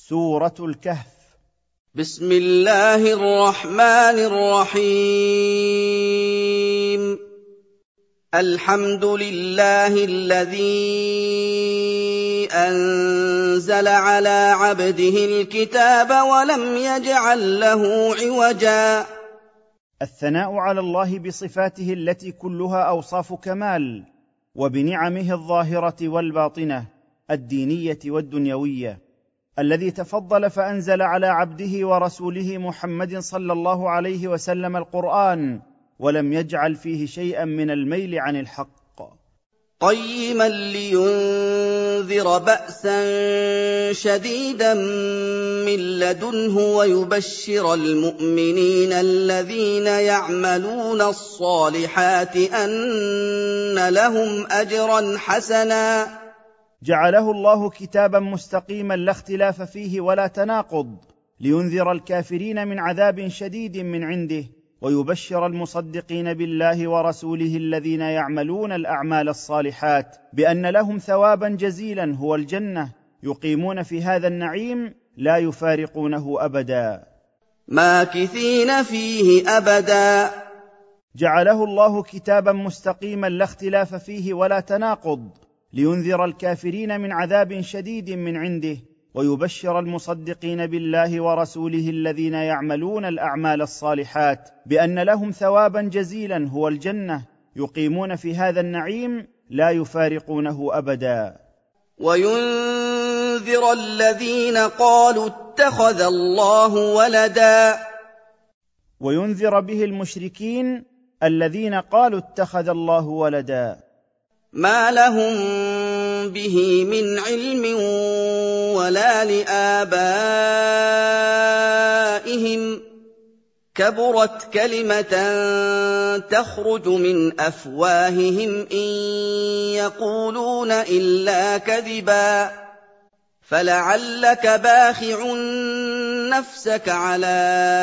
سورة الكهف. بسم الله الرحمن الرحيم. الحمد لله الذي أنزل على عبده الكتاب ولم يجعل له عوجا. الثناء على الله بصفاته التي كلها أوصاف كمال، وبنعمه الظاهرة والباطنة الدينية والدنيوية، الذي تفضل فأنزل على عبده ورسوله محمد صلى الله عليه وسلم القرآن، ولم يجعل فيه شيئا من الميل عن الحق، قيما لينذر بأسا شديدا من لدنه ويبشر المؤمنين الذين يعملون الصالحات أن لهم أجرا حسنا. جعله الله كتابا مستقيما لا اختلاف فيه ولا تناقض، لينذر الكافرين من عذاب شديد من عنده، ويبشر المصدقين بالله ورسوله الذين يعملون الأعمال الصالحات بأن لهم ثوابا جزيلا هو الجنة، يقيمون في هذا النعيم لا يفارقونه أبدا، ماكثين فيه أبدا. جعله الله كتابا مستقيما لا اختلاف فيه ولا تناقض، لينذر الكافرين من عذاب شديد من عنده، ويبشر المصدقين بالله ورسوله الذين يعملون الأعمال الصالحات بأن لهم ثوابا جزيلا هو الجنة، يقيمون في هذا النعيم لا يفارقونه أبدا. وينذر الذين قالوا اتخذ الله ولدا. وينذر به المشركين الذين قالوا اتخذ الله ولدا، ما لهم به من علم ولا لآبائهم، كبرت كلمة تخرج من أفواههم إن يقولون إلا كذبا. فلعلك باخع نفسك على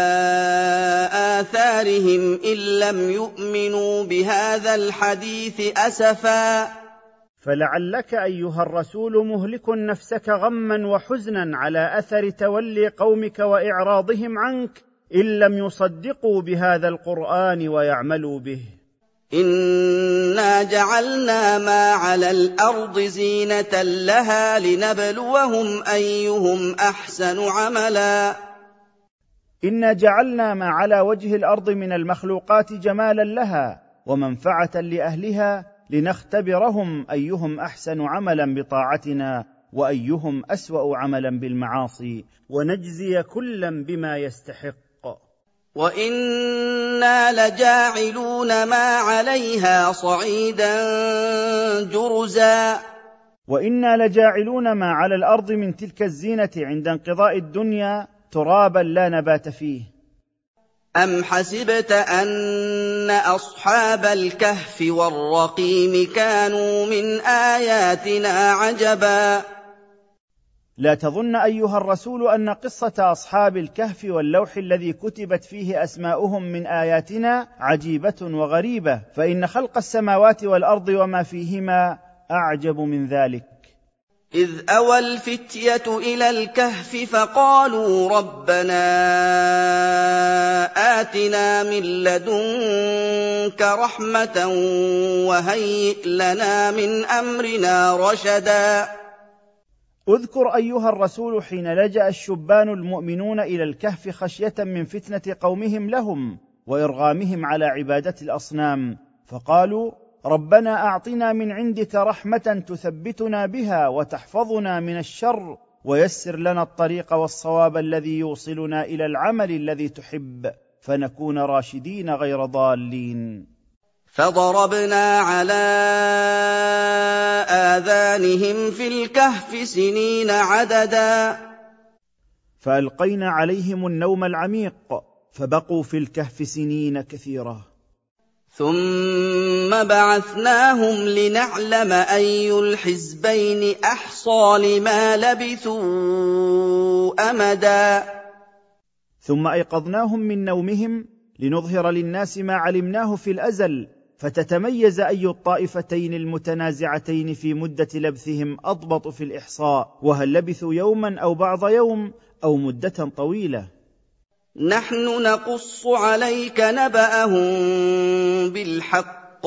آثارهم إن لم يؤمنوا بهذا الحديث أسفا. فلعلك أيها الرسول مهلك نفسك غما وحزنا على أثر تولي قومك وإعراضهم عنك إن لم يصدقوا بهذا القرآن ويعملوا به. إنا جعلنا ما على الأرض زينة لها لنبلوهم أيهم أحسن عملا. إنا جعلنا ما على وجه الأرض من المخلوقات جمالا لها ومنفعة لأهلها لنختبرهم أيهم أحسن عملا بطاعتنا وأيهم أسوأ عملا بالمعاصي، ونجزي كلا بما يستحق. وإنا لجاعلون ما عليها صعيدا جرزا. وإنا لجاعلون ما على الأرض من تلك الزينة عند انقضاء الدنيا ترابا لا نبات فيه. أم حسبت أن أصحاب الكهف والرقيم كانوا من آياتنا عجبا. لا تظن أيها الرسول أن قصة أصحاب الكهف واللوح الذي كتبت فيه أسماؤهم من آياتنا عجيبة وغريبة، فإن خلق السماوات والأرض وما فيهما أعجب من ذلك. إذ أوى الفتية إلى الكهف فقالوا ربنا آتنا من لدنك رحمة وهيئ لنا من أمرنا رشدا. اذكر أيها الرسول حين لجأ الشبان المؤمنون إلى الكهف خشية من فتنة قومهم لهم وإرغامهم على عبادة الأصنام، فقالوا ربنا أعطنا من عندك رحمة تثبتنا بها وتحفظنا من الشر ويسر لنا الطريق والصواب الذي يوصلنا إلى العمل الذي تحب فنكون راشدين غير ضالين. فضربنا على آذانهم في الكهف سنين عددا. فألقينا عليهم النوم العميق فبقوا في الكهف سنين كثيرة. ثم بعثناهم لنعلم أي الحزبين أحصى لما لبثوا أمدا. ثم أيقظناهم من نومهم لنظهر للناس ما علمناه في الأزل، فتتميز أي الطائفتين المتنازعتين في مدة لبثهم أضبط في الإحصاء، وهل لبثوا يوما أو بعض يوم أو مدة طويلة. نحن نقص عليك نبأهم بالحق،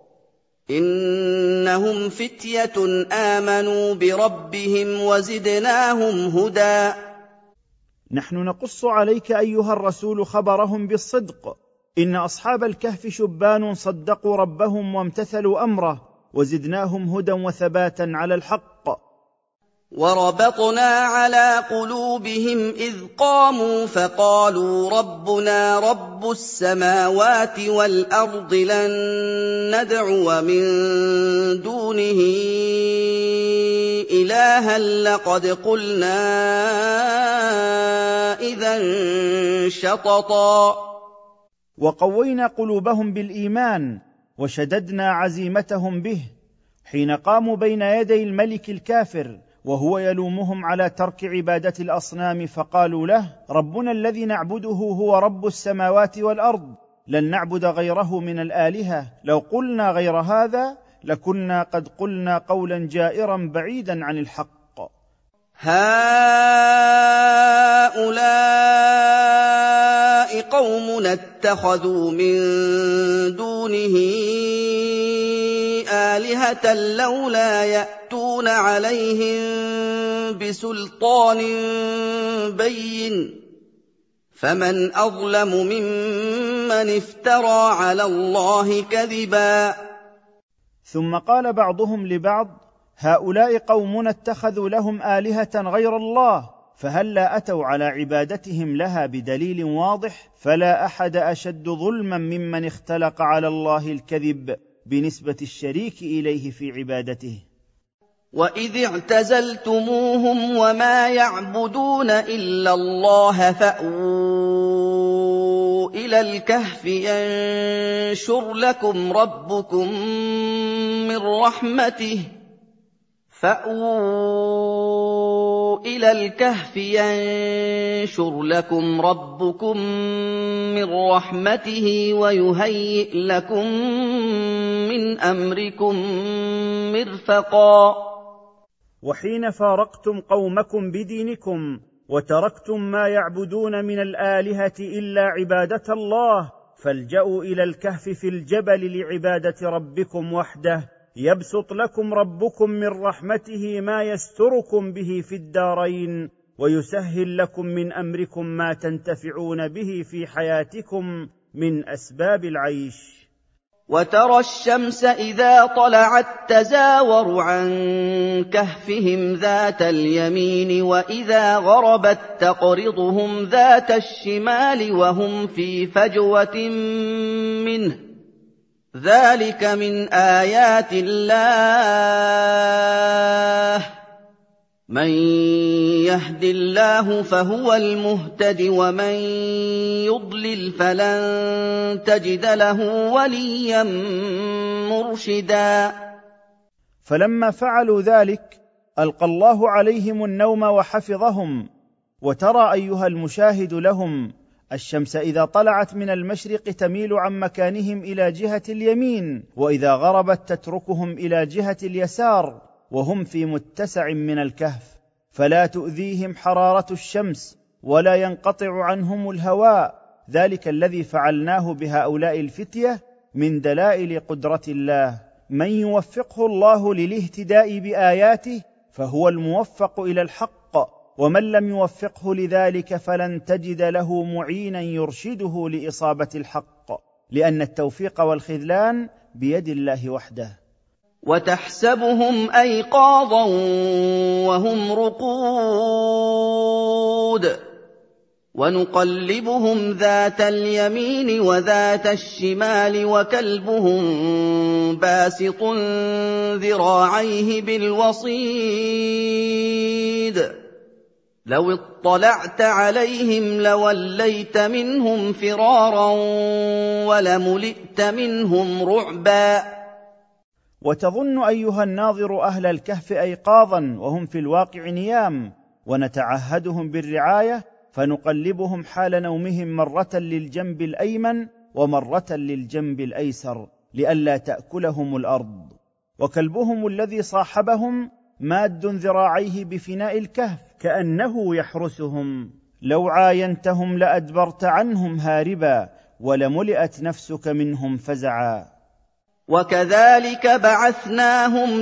إنهم فتية آمنوا بربهم وزدناهم هدى. نحن نقص عليك أيها الرسول خبرهم بالصدق، إن أصحاب الكهف شبان صدقوا ربهم وامتثلوا أمره، وزدناهم هدى وثباتا على الحق. وربطنا على قلوبهم إذ قاموا فقالوا ربنا رب السماوات والأرض لن ندعو من دونه إلها لقد قلنا إذا شططا. وقوينا قلوبهم بالإيمان وشددنا عزيمتهم به حين قاموا بين يدي الملك الكافر وهو يلومهم على ترك عبادة الأصنام، فقالوا له ربنا الذي نعبده هو رب السماوات والأرض، لن نعبد غيره من الآلهة، لو قلنا غير هذا لكنا قد قلنا قولا جائرا بعيدا عن الحق. هؤلاء قوم اتخذوا من دونه آلهة لولا يأتون عليهم بسلطان بين، فمن أظلم ممن افترى على الله كذبا. ثم قال بعضهم لبعض هؤلاء قومنا اتخذوا لهم آلهة غير الله، فهلا أتوا على عبادتهم لها بدليل واضح، فلا أحد أشد ظلما ممن اختلق على الله الكذب بنسبة الشريك إليه في عبادته. وإذ اعتزلتموهم وما يعبدون إلا الله فأووا إلى الكهف ينشر لكم ربكم من رحمته ويهيئ لكم من أمركم مرفقا. وحين فارقتم قومكم بدينكم وتركتم ما يعبدون من الآلهة إلا عبادة الله، فالجأوا إلى الكهف في الجبل لعبادة ربكم وحده، يبسط لكم ربكم من رحمته ما يستركم به في الدارين، ويسهل لكم من أمركم ما تنتفعون به في حياتكم من أسباب العيش. وترى الشمس إذا طلعت تزاور عن كهفهم ذات اليمين وإذا غربت تقرضهم ذات الشمال وهم في فجوة منه، ذلك من آيات الله، من يهد الله فهو المهتد ومن يضلل فلن تجد له وليا مرشدا. فلما فعلوا ذلك ألقى الله عليهم النوم وحفظهم. وترى أيها المشاهد لهم الشمس إذا طلعت من المشرق تميل عن مكانهم إلى جهة اليمين، وإذا غربت تتركهم إلى جهة اليسار، وهم في متسع من الكهف، فلا تؤذيهم حرارة الشمس ولا ينقطع عنهم الهواء. ذلك الذي فعلناه بهؤلاء الفتية من دلائل قدرة الله. من يوفقه الله للاهتداء بآياته فهو الموفق إلى الحق، ومن لم يوفقه لذلك فلن تجد له معينا يرشده لإصابة الحق، لأن التوفيق والخذلان بيد الله وحده. وتحسبهم أيقاظا وهم رقود ونقلبهم ذات اليمين وذات الشمال وكلبهم باسط ذراعيه بالوصيد، لو اطلعت عليهم لوليت منهم فرارا ولملئت منهم رعبا. وتظن أيها الناظر أهل الكهف أيقاظا وهم في الواقع نيام، ونتعهدهم بالرعاية فنقلبهم حال نومهم مرة للجنب الأيمن ومرة للجنب الأيسر، لئلا تأكلهم الأرض. وكلبهم الذي صاحبهم ماد ذراعيه بفناء الكهف كأنه يحرسهم، لو عاينتهم لأدبرت عنهم هاربا، ولملئت نفسك منهم فزعا. وكذلك بعثناهم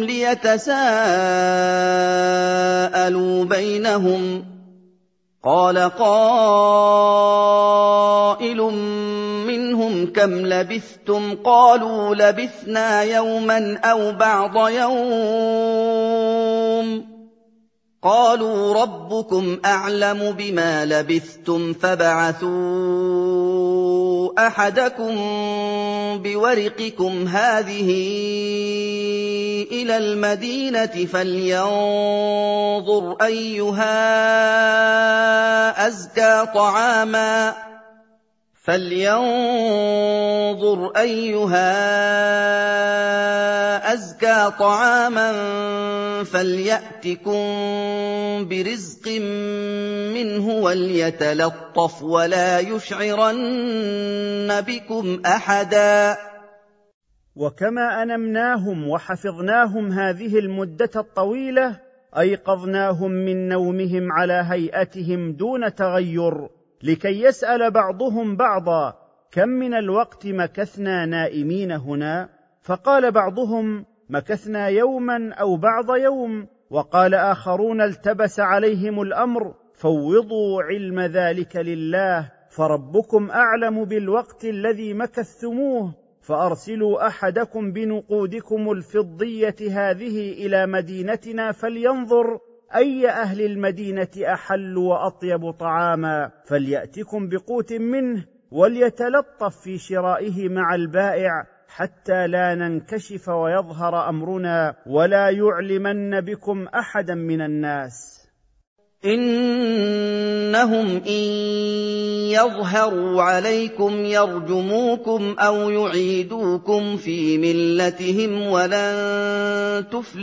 ليتساءلوا بينهم، قال قائل منهم كم لبثتم؟ قالوا لبثنا يوما أو بعض يوم. قالوا ربكم أعلم بما لبثتم فابعثوا أحدكم بورقكم هذه إلى المدينة فلينظر أيها أزكى طعاما فليأتكم برزق منه وليتلطف ولا يشعرن بكم أحدا. وكما أنمناهم وحفظناهم هذه المدة الطويلة، أيقظناهم من نومهم على هيئتهم دون تغير، لكي يسأل بعضهم بعضا كم من الوقت مكثنا نائمين هنا؟ فقال بعضهم مكثنا يوما أو بعض يوم، وقال آخرون التبس عليهم الأمر، فوضوا علم ذلك لله، فربكم أعلم بالوقت الذي مكثتموه، فأرسلوا أحدكم بنقودكم الفضية هذه إلى مدينتنا فلينظر أي أهل المدينة أحل وأطيب طعاما، فليأتكم بقوت منه، وليتلطف في شرائه مع البائع، حتى لا ننكشف ويظهر أمرنا، ولا يعلمن بكم أحدا من الناس. إنهم إن يظهروا عليكم يرجموكم أو يعيدوكم في ملتهم ولن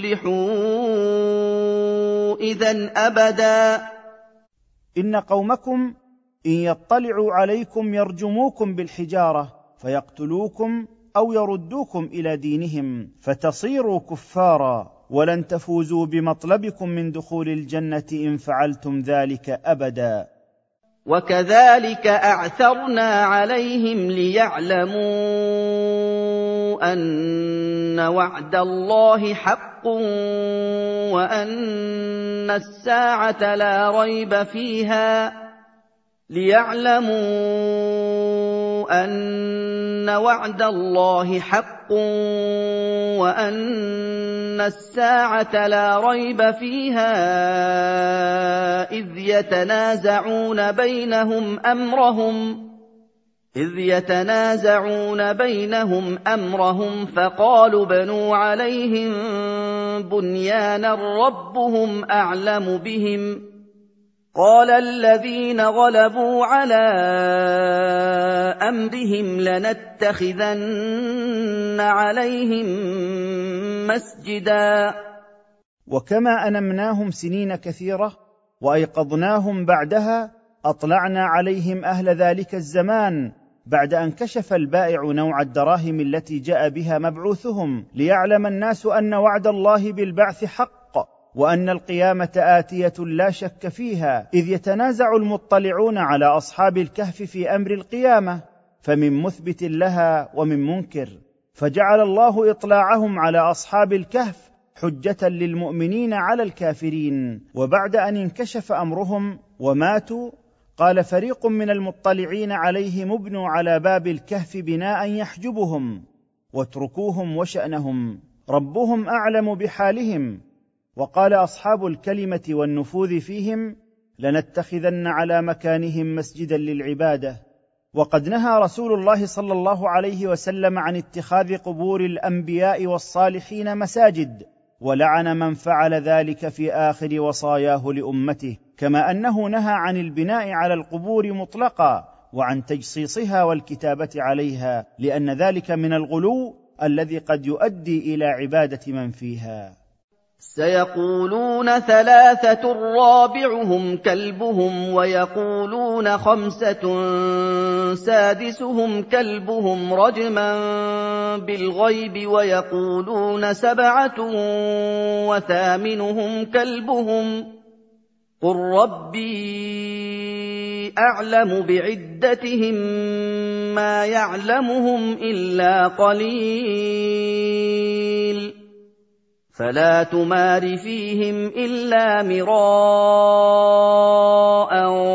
تفلحوا إذن أبدا. إن قومكم إن يطلعوا عليكم يرجموكم بالحجارة فيقتلوكم أو يردوكم إلى دينهم فتصيروا كفارا، ولن تفوزوا بمطلبكم من دخول الجنة إن فعلتم ذلك أبدا. وكذلك أعثرنا عليهم ليعلموا أن وعد الله حق وأن الساعة لا ريب فيها، ليعلموا أن وعد الله حق وأن الساعة لا ريب فيها إذ يتنازعون بينهم أمرهم فقالوا بنوا عليهم بنيانا ربهم أعلم بهم. قال الذين غلبوا على أمرهم لنتخذن عليهم مسجدا. وكما أنمناهم سنين كثيرة وأيقظناهم بعدها، أطلعنا عليهم أهل ذلك الزمان بعد أن كشف البائع نوع الدراهم التي جاء بها مبعوثهم، ليعلم الناس أن وعد الله بالبعث حق، وأن القيامة آتية لا شك فيها، إذ يتنازع المطلعون على أصحاب الكهف في أمر القيامة، فمن مثبت لها ومن منكر، فجعل الله إطلاعهم على أصحاب الكهف حجة للمؤمنين على الكافرين. وبعد أن انكشف أمرهم وماتوا، قال فريق من المطلعين عليهم ابنوا على باب الكهف بناء يحجبهم، واتركوهم وشأنهم، ربهم أعلم بحالهم. وقال أصحاب الكلمة والنفوذ فيهم لنتخذن على مكانهم مسجدا للعبادة. وقد نهى رسول الله صلى الله عليه وسلم عن اتخاذ قبور الأنبياء والصالحين مساجد، ولعن من فعل ذلك في آخر وصاياه لأمته، كما أنه نهى عن البناء على القبور مطلقا وعن تجصيصها والكتابة عليها، لأن ذلك من الغلو الذي قد يؤدي إلى عبادة من فيها. سيقولون ثلاثة رابعهم كلبهم ويقولون خمسة سادسهم كلبهم رجما بالغيب ويقولون سبعة وثامنهم كلبهم قل ربي أعلم بعدتهم ما يعلمهم إلا قليل فلا تمار فيهم إلا مراء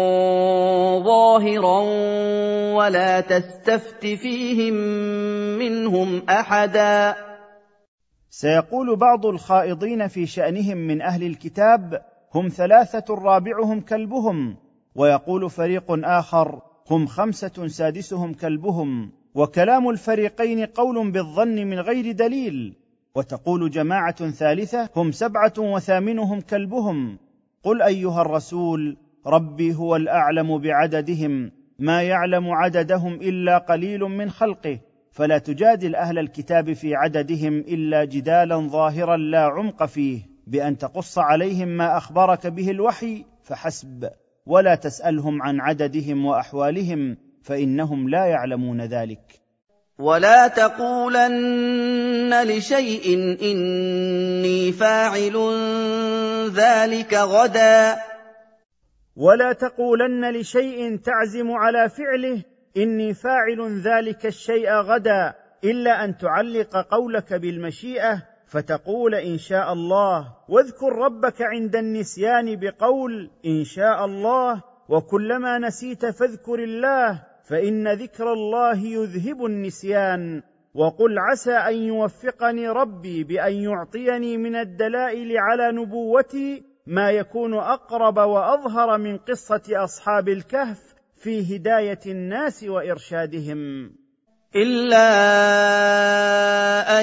ظاهرا ولا تستفت فيهم منهم أحدا. سيقول بعض الخائضين في شأنهم من أهل الكتاب: هم 3 رابعهم كلبهم، ويقول فريق آخر: هم 5 سادسهم كلبهم، وكلام الفريقين قول بالظن من غير دليل. وتقول جماعة ثالثة: هم 7 وثامنهم كلبهم. قل أيها الرسول: ربي هو الأعلم بعددهم، ما يعلم عددهم إلا قليل من خلقه، فلا تجادل أهل الكتاب في عددهم إلا جدالا ظاهرا لا عمق فيه، بأن تقص عليهم ما أخبرك به الوحي فحسب، ولا تسألهم عن عددهم وأحوالهم، فإنهم لا يعلمون ذلك. ولا تقولن لشيء إني فاعل ذلك غدا. ولا تقولن لشيء تعزم على فعله إني فاعل ذلك الشيء غدا، إلا أن تعلق قولك بالمشيئة فتقول إن شاء الله، واذكر ربك عند النسيان بقول إن شاء الله، وكلما نسيت فاذكر الله، فإن ذكر الله يذهب النسيان. وقل عسى أن يوفقني ربي بأن يعطيني من الدلائل على نبوتي ما يكون أقرب وأظهر من قصة أصحاب الكهف في هداية الناس وإرشادهم. إلا أن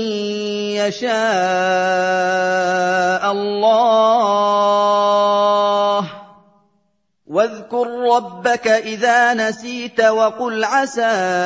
يشاء الله. واذكر ربك إذا نسيت وقل عسى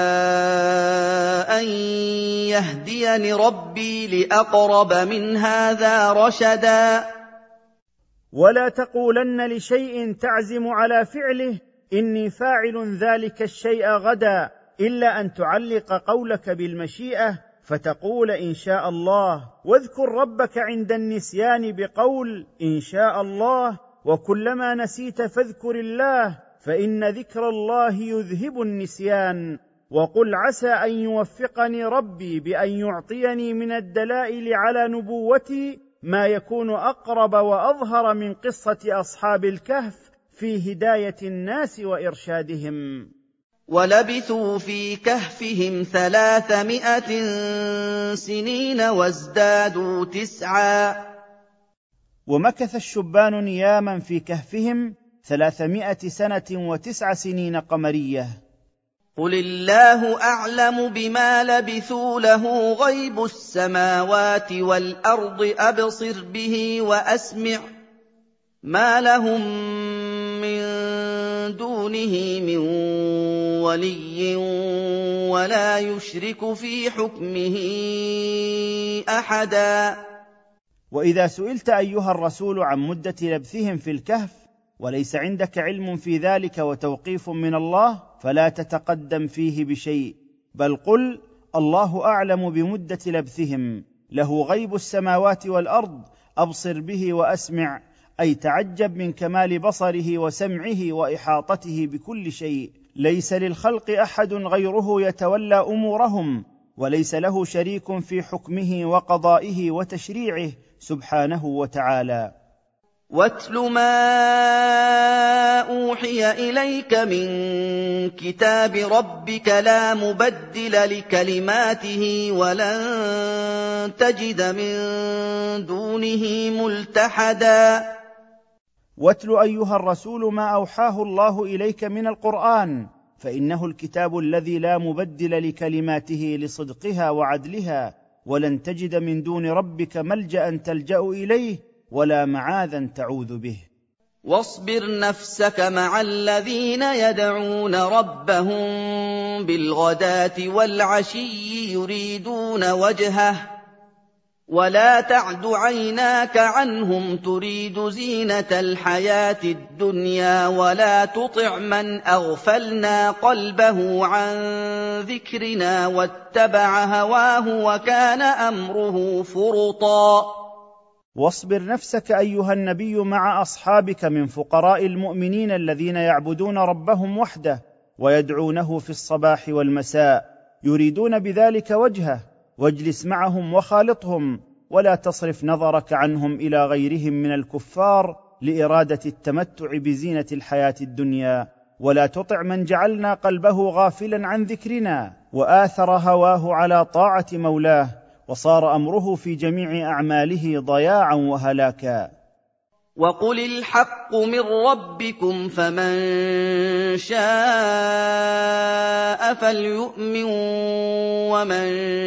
أن يهديني ربي لأقرب من هذا رشدا. ولا تقولن لشيء تعزم على فعله إني فاعل ذلك الشيء غدا، إلا أن تعلق قولك بالمشيئة فتقول إن شاء الله، واذكر ربك عند النسيان بقول إن شاء الله، وكلما نسيت فاذكر الله، فإن ذكر الله يذهب النسيان. وقل عسى أن يوفقني ربي بأن يعطيني من الدلائل على نبوتي ما يكون أقرب وأظهر من قصة أصحاب الكهف في هداية الناس وإرشادهم. ولبثوا في كهفهم 300 سنين وازدادوا 9. ومكث الشبان نياما في كهفهم 300 سنة و9 سنين قمرية. قل الله أعلم بما لبثوا له غيب السماوات والأرض أبصر به وأسمع ما لهم من دونه من ولي ولا يشرك في حكمه أحدا. وإذا سئلت أيها الرسول عن مدة لبثهم في الكهف وليس عندك علم في ذلك وتوقيف من الله، فلا تتقدم فيه بشيء، بل قل الله أعلم بمدة لبثهم، له غيب السماوات والأرض أبصر به وأسمع، أي تعجب من كمال بصره وسمعه وإحاطته بكل شيء، ليس للخلق أحد غيره يتولى أمورهم، وليس له شريك في حكمه وقضائه وتشريعه سبحانه وتعالى. واتل ما أوحي إليك من كتاب ربك لا مبدل لكلماته ولن تجد من دونه ملتحدا. واتل أيها الرسول ما أوحاه الله إليك من القرآن، فإنه الكتاب الذي لا مبدل لكلماته لصدقها وعدلها، ولن تجد من دون ربك ملجأ تلجأ إليه ولا معاذا تعوذ به. واصبر نفسك مع الذين يدعون ربهم بالغداة والعشي يريدون وجهه ولا تعد عيناك عنهم تريد زينة الحياة الدنيا ولا تطع من أغفلنا قلبه عن ذكرنا واتبع هواه وكان أمره فرطا. واصبر نفسك أيها النبي مع أصحابك من فقراء المؤمنين الذين يعبدون ربهم وحده ويدعونه في الصباح والمساء يريدون بذلك وجهه، واجلس معهم وخالطهم، ولا تصرف نظرك عنهم إلى غيرهم من الكفار لإرادة التمتع بزينة الحياة الدنيا، ولا تطع من جعلنا قلبه غافلا عن ذكرنا وآثر هواه على طاعة مولاه، وصار أمره في جميع أعماله ضياعا وهلاكا. وقل الحق من ربكم فمن شاء فليؤمن ومن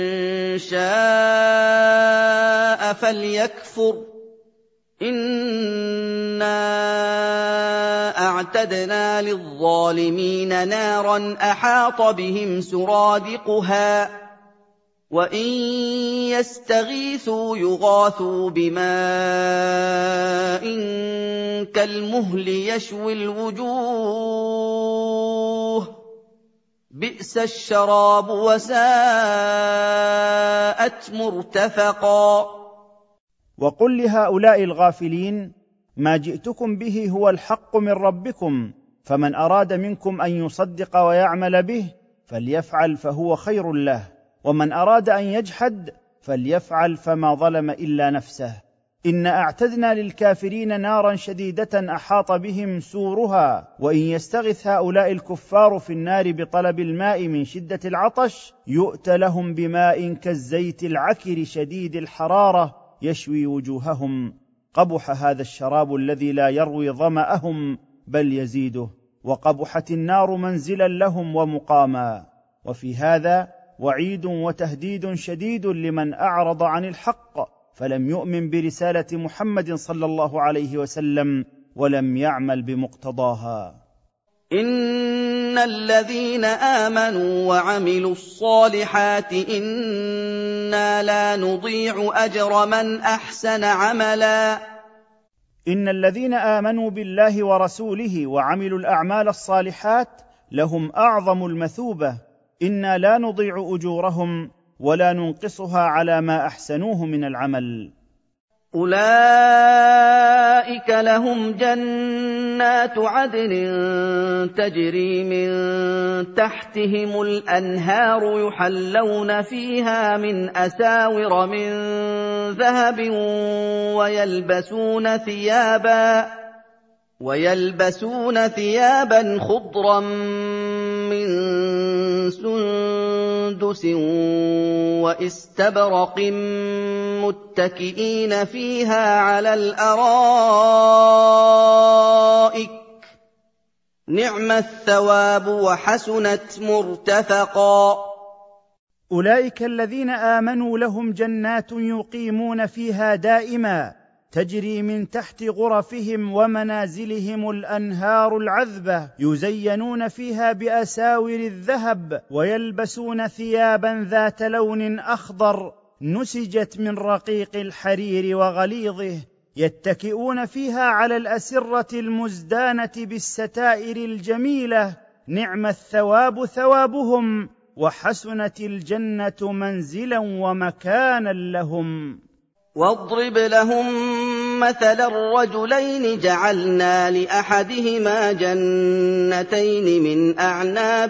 شاء فليكفر إنا أعتدنا للظالمين نارا أحاط بهم سرادقها وإن يستغيثوا يغاثوا بماء كالمهل يشوي الوجوه بئس الشراب وساءت مرتفقا. وقل لهؤلاء الغافلين ما جئتكم به هو الحق من ربكم، فمن أراد منكم أن يصدق ويعمل به فليفعل فهو خير له، ومن أراد أن يجحد فليفعل فما ظلم إلا نفسه. إن أعتدنا للكافرين نارا شديدة أحاط بهم سورها، وإن يستغث هؤلاء الكفار في النار بطلب الماء من شدة العطش يؤت لهم بماء كالزيت العكر شديد الحرارة يشوي وجوههم. قبح هذا الشراب الذي لا يروي ظمأهم بل يزيده، وقبحت النار منزلا لهم ومقاما. وفي هذا وعيد وتهديد شديد لمن أعرض عن الحق فلم يؤمن برسالة محمد صلى الله عليه وسلم ولم يعمل بمقتضاها. إن الذين آمنوا وعملوا الصالحات إنا لا نضيع أجر من أحسن عملا. إن الذين آمنوا بالله ورسوله وعملوا الأعمال الصالحات لهم أعظم المثوبة، إنا لا نضيع أجورهم ولا ننقصها على ما أحسنوه من العمل. أولئك لهم جنات عدن تجري من تحتهم الأنهار يحلون فيها من أساور من ذهب ويلبسون ثيابا خضرا من سندس واستبرق متكئين فيها على الأرائك نعم الثواب وحسنت مرتفقا. أولئك الذين آمنوا لهم جنات يقيمون فيها دائما تجري من تحت غرفهم ومنازلهم الأنهار العذبة يزينون فيها بأساور الذهب ويلبسون ثيابا ذات لون أخضر نسجت من رقيق الحرير وغليظه يتكئون فيها على الأسرة المزدانة بالستائر الجميلة نعم الثواب ثوابهم وحسنت الجنة منزلا ومكانا لهم. واضرب لهم مثل الرجلين جعلنا لأحدهما جنتين من أعناب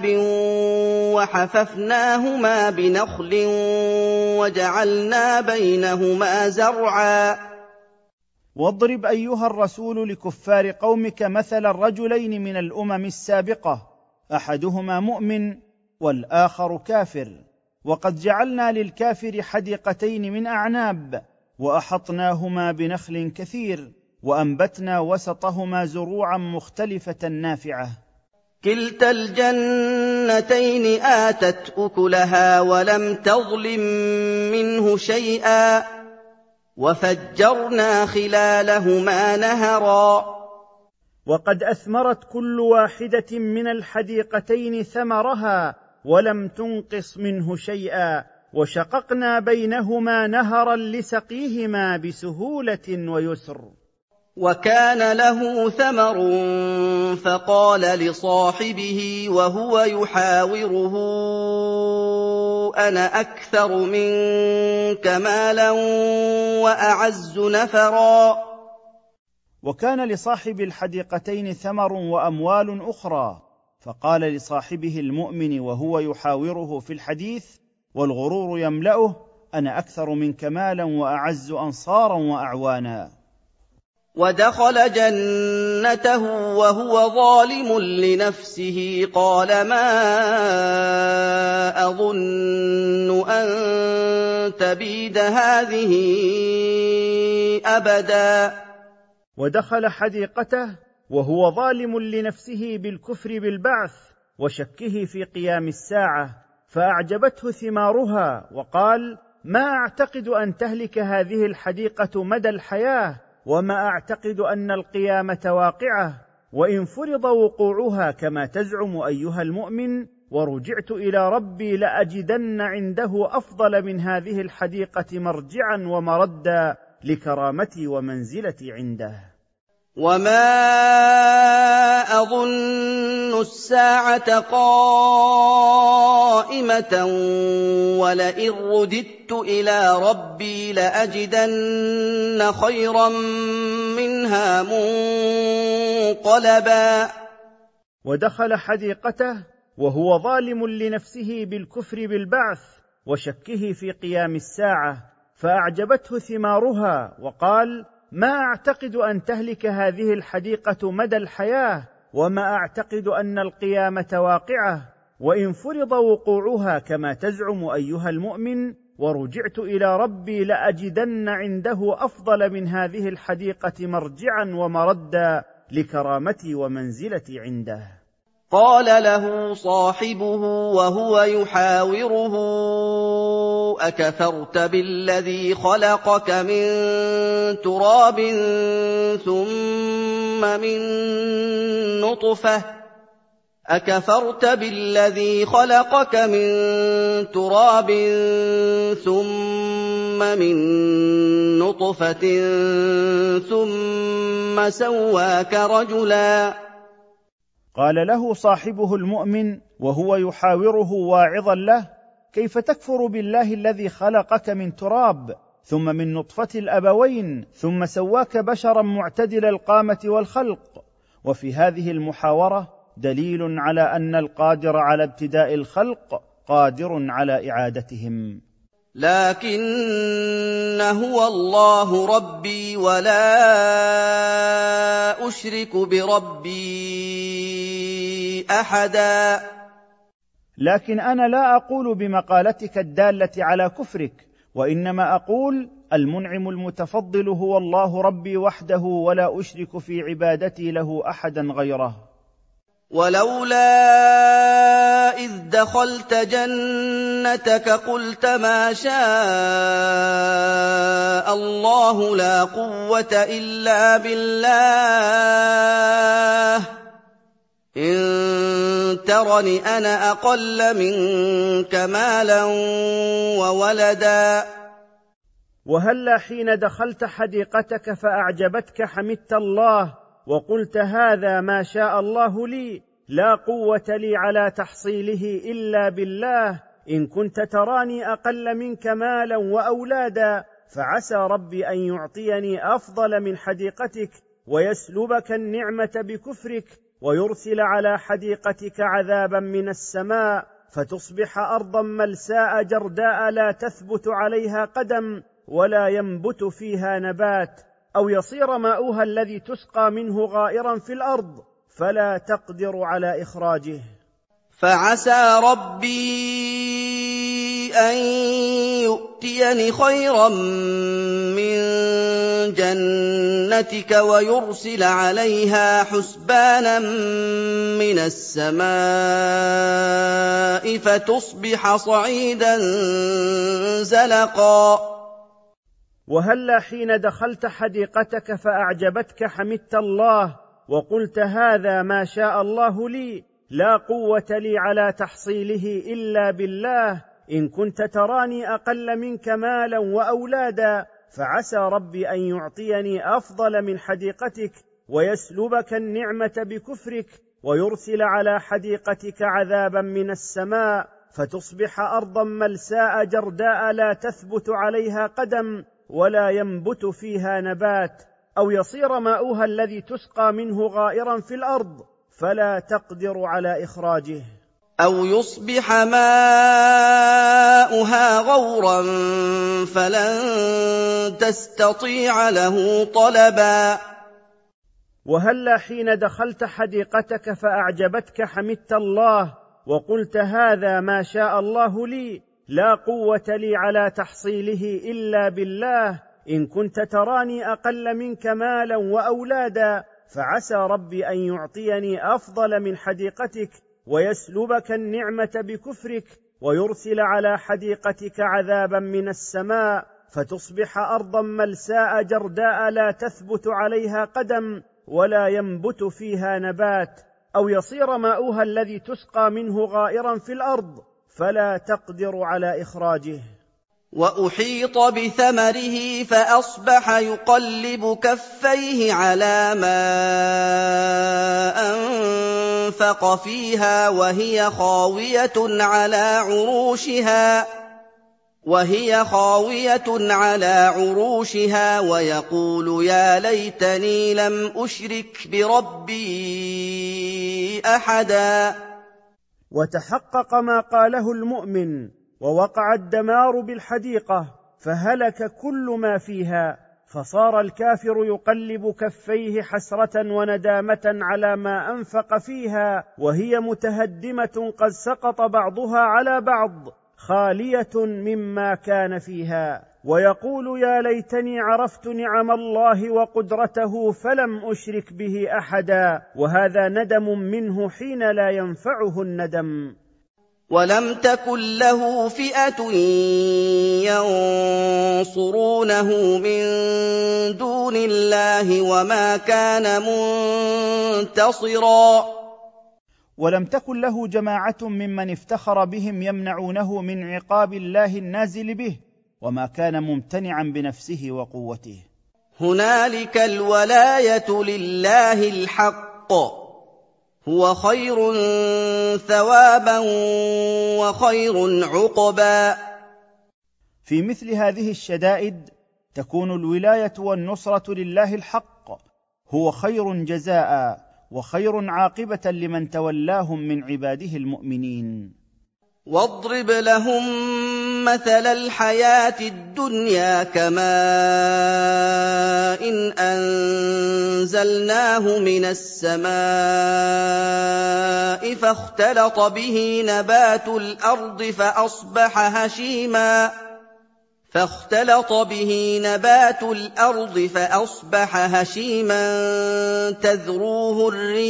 وحففناهما بنخل وجعلنا بينهما زرعا. واضرب أيها الرسول لكفار قومك مثل الرجلين من الأمم السابقة أحدهما مؤمن والآخر كافر، وقد جعلنا للكافر حديقتين من أعناب وأحطناهما بنخل كثير وأنبتنا وسطهما زروعا مختلفة نافعة. كلتا الجنتين آتت أكلها ولم تظلم منه شيئا وفجرنا خلالهما نهرا. وقد أثمرت كل واحدة من الحديقتين ثمرها ولم تنقص منه شيئا، وشققنا بينهما نهرا لسقيهما بسهولة ويسر. وكان له ثمر فقال لصاحبه وهو يحاوره أنا أكثر منك مالا وأعز نفرا. وكان لصاحب الحديقتين ثمر وأموال أخرى، فقال لصاحبه المؤمن وهو يحاوره في الحديث والغرور يملأه أنا أكثر منك مالا وأعز أنصارا وأعوانا. ودخل جنته وهو ظالم لنفسه قال ما أظن أن تبيد هذه أبدا. ودخل حديقته وهو ظالم لنفسه بالكفر بالبعث وشكه في قيام الساعة، فأعجبته ثمارها وقال ما أعتقد أن تهلك هذه الحديقة مدى الحياة، وما أعتقد أن القيامة واقعة، وإن فرض وقوعها كما تزعم أيها المؤمن ورجعت إلى ربي لأجدن عنده أفضل من هذه الحديقة مرجعا ومردا لكرامتي ومنزلتي عنده. وما أظن الساعة قائمة ولئن رددت إلى ربي لأجدن خيرا منها منقلبا. ودخل حديقته وهو ظالم لنفسه بالكفر بالبعث وشكه في قيام الساعة، فأعجبته ثمارها وقال ما أعتقد أن تهلك هذه الحديقة مدى الحياة، وما أعتقد أن القيامة واقعة، وإن فرض وقوعها كما تزعم أيها المؤمن ورجعت إلى ربي لأجدن عنده أفضل من هذه الحديقة مرجعا ومردا لكرامتي ومنزلتي عنده. قال له صاحبه وهو يحاوره أكفرت بالذي خلقك من تراب ثم من نطفة ثم سواك رجلا. قال له صاحبه المؤمن وهو يحاوره واعظا له كيف تكفر بالله الذي خلقك من تراب ثم من نطفة الأبوين ثم سواك بشرا معتدل القامة والخلق. وفي هذه المحاورة دليل على أن القادر على ابتداء الخلق قادر على إعادتهم. لكن هو الله ربي ولا أشرك بربي أحدا. لكن أنا لا أقول بمقالتك الدالة على كفرك، وإنما أقول المنعم المتفضل هو الله ربي وحده ولا أشرك في عبادتي له أحدا غيره. ولولا إذ دخلت جنتك قلت ما شاء الله لا قوة إلا بالله إن ترني أنا أقل منك مالا وولدا. وهلا حين دخلت حديقتك فأعجبتك حمدت الله وقلت هذا ما شاء الله لي لا قوة لي على تحصيله إلا بالله إن كنت تراني أقل منك مالا وأولادا، فعسى ربي أن يعطيني أفضل من حديقتك ويسلبك النعمة بكفرك ويرسل على حديقتك عذابا من السماء فتصبح أرضا ملساء جرداء لا تثبت عليها قدم ولا ينبت فيها نبات، أو يصير ماؤها الذي تسقى منه غائرا في الأرض فلا تقدر على إخراجه. فعسى ربي أن يؤتيني خيرا من جنتك ويرسل عليها حسبانا من السماء فتصبح صعيدا زلقا. وهلا حين دخلت حديقتك فأعجبتك حمدت الله وقلت هذا ما شاء الله لي لا قوة لي على تحصيله إلا بالله إن كنت تراني أقل منك مالا وأولادا فعسى ربي أن يعطيني أفضل من حديقتك ويسلبك النعمة بكفرك ويرسل على حديقتك عذابا من السماء فتصبح أرضا ملساء جرداء لا تثبت عليها قدم ولا ينبت فيها نبات، أو يصير ماؤها الذي تسقى منه غائرا في الأرض فلا تقدر على إخراجه، أو يصبح ماؤها غورا فلن تستطيع له طلبا. وهلا حين دخلت حديقتك فأعجبتك حمدت الله وقلت هذا ما شاء الله لي لا قوة لي على تحصيله إلا بالله، إن كنت تراني أقل منك مالا وأولادا فعسى ربي أن يعطيني أفضل من حديقتك ويسلبك النعمة بكفرك ويرسل على حديقتك عذابا من السماء فتصبح أرضا ملساء جرداء لا تثبت عليها قدم ولا ينبت فيها نبات، أو يصير ماؤها الذي تسقى منه غائرا في الأرض فلا تقدر على إخراجه. وأحيط بثمره فأصبح يقلب كفيه على ما أنفق فيها وهي خاوية على عروشها ويقول يا ليتني لم أشرك بربي أحدا. وتحقق ما قاله المؤمن ووقع الدمار بالحديقة فهلك كل ما فيها، فصار الكافر يقلب كفيه حسرة وندامة على ما أنفق فيها وهي متهدمة قد سقط بعضها على بعض خالية مما كان فيها، ويقول يا ليتني عرفت نعم الله وقدرته فلم أشرك به أحدا، وهذا ندم منه حين لا ينفعه الندم. ولم تكن له فئة ينصرونه من دون الله وما كان منتصرا. ولم تكن له جماعة ممن افتخر بهم يمنعونه من عقاب الله النازل به وما كان ممتنعا بنفسه وقوته. هنالك الولاية لله الحق هو خير ثوابا وخير عقبا. في مثل هذه الشدائد تكون الولاية والنصرة لله الحق، هو خير جزاء وخير عاقبة لمن تولاهم من عباده المؤمنين. واضرب لهم مثل الحياة الدنيا كماء إن أنزلناه من السماء فاختلط به نبات الأرض فأصبح هشيما تذروه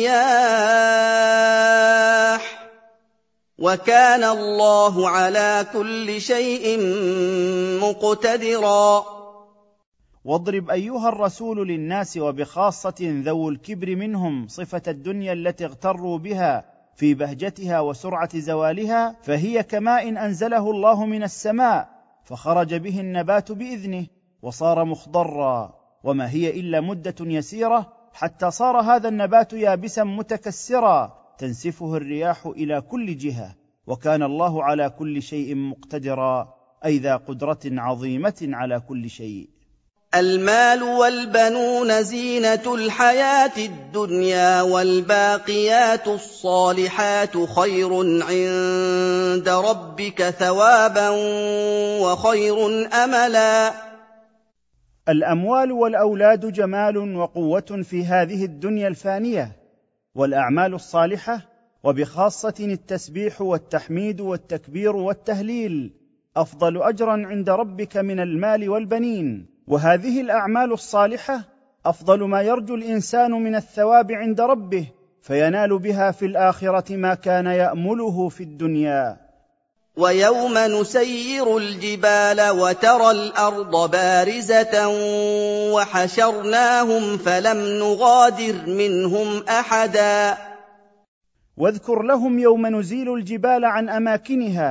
الرياح وكان الله على كل شيء مقتدرا. واضرب أيها الرسول للناس وبخاصة ذو الكبر منهم صفة الدنيا التي اغتروا بها في بهجتها وسرعة زوالها، فهي كماء أنزله الله من السماء فخرج به النبات بإذنه وصار مخضرا، وما هي إلا مدة يسيرة حتى صار هذا النبات يابسا متكسرا تنسفه الرياح إلى كل جهة، وكان الله على كل شيء مقتدرا، أي ذا قدرة عظيمة على كل شيء. المال والبنون زينة الحياة الدنيا والباقيات الصالحات خير عند ربك ثوابا وخير أملا. الأموال والأولاد جمال وقوة في هذه الدنيا الفانية، والأعمال الصالحة وبخاصة التسبيح والتحميد والتكبير والتهليل أفضل أجرا عند ربك من المال والبنين، وهذه الأعمال الصالحة أفضل ما يرجو الإنسان من الثواب عند ربه فينال بها في الآخرة ما كان يأمله في الدنيا. ويوم نسير الجبال وترى الأرض بارزة وحشرناهم فلم نغادر منهم أحدا. واذكر لهم يوم نزيل الجبال عن أماكنها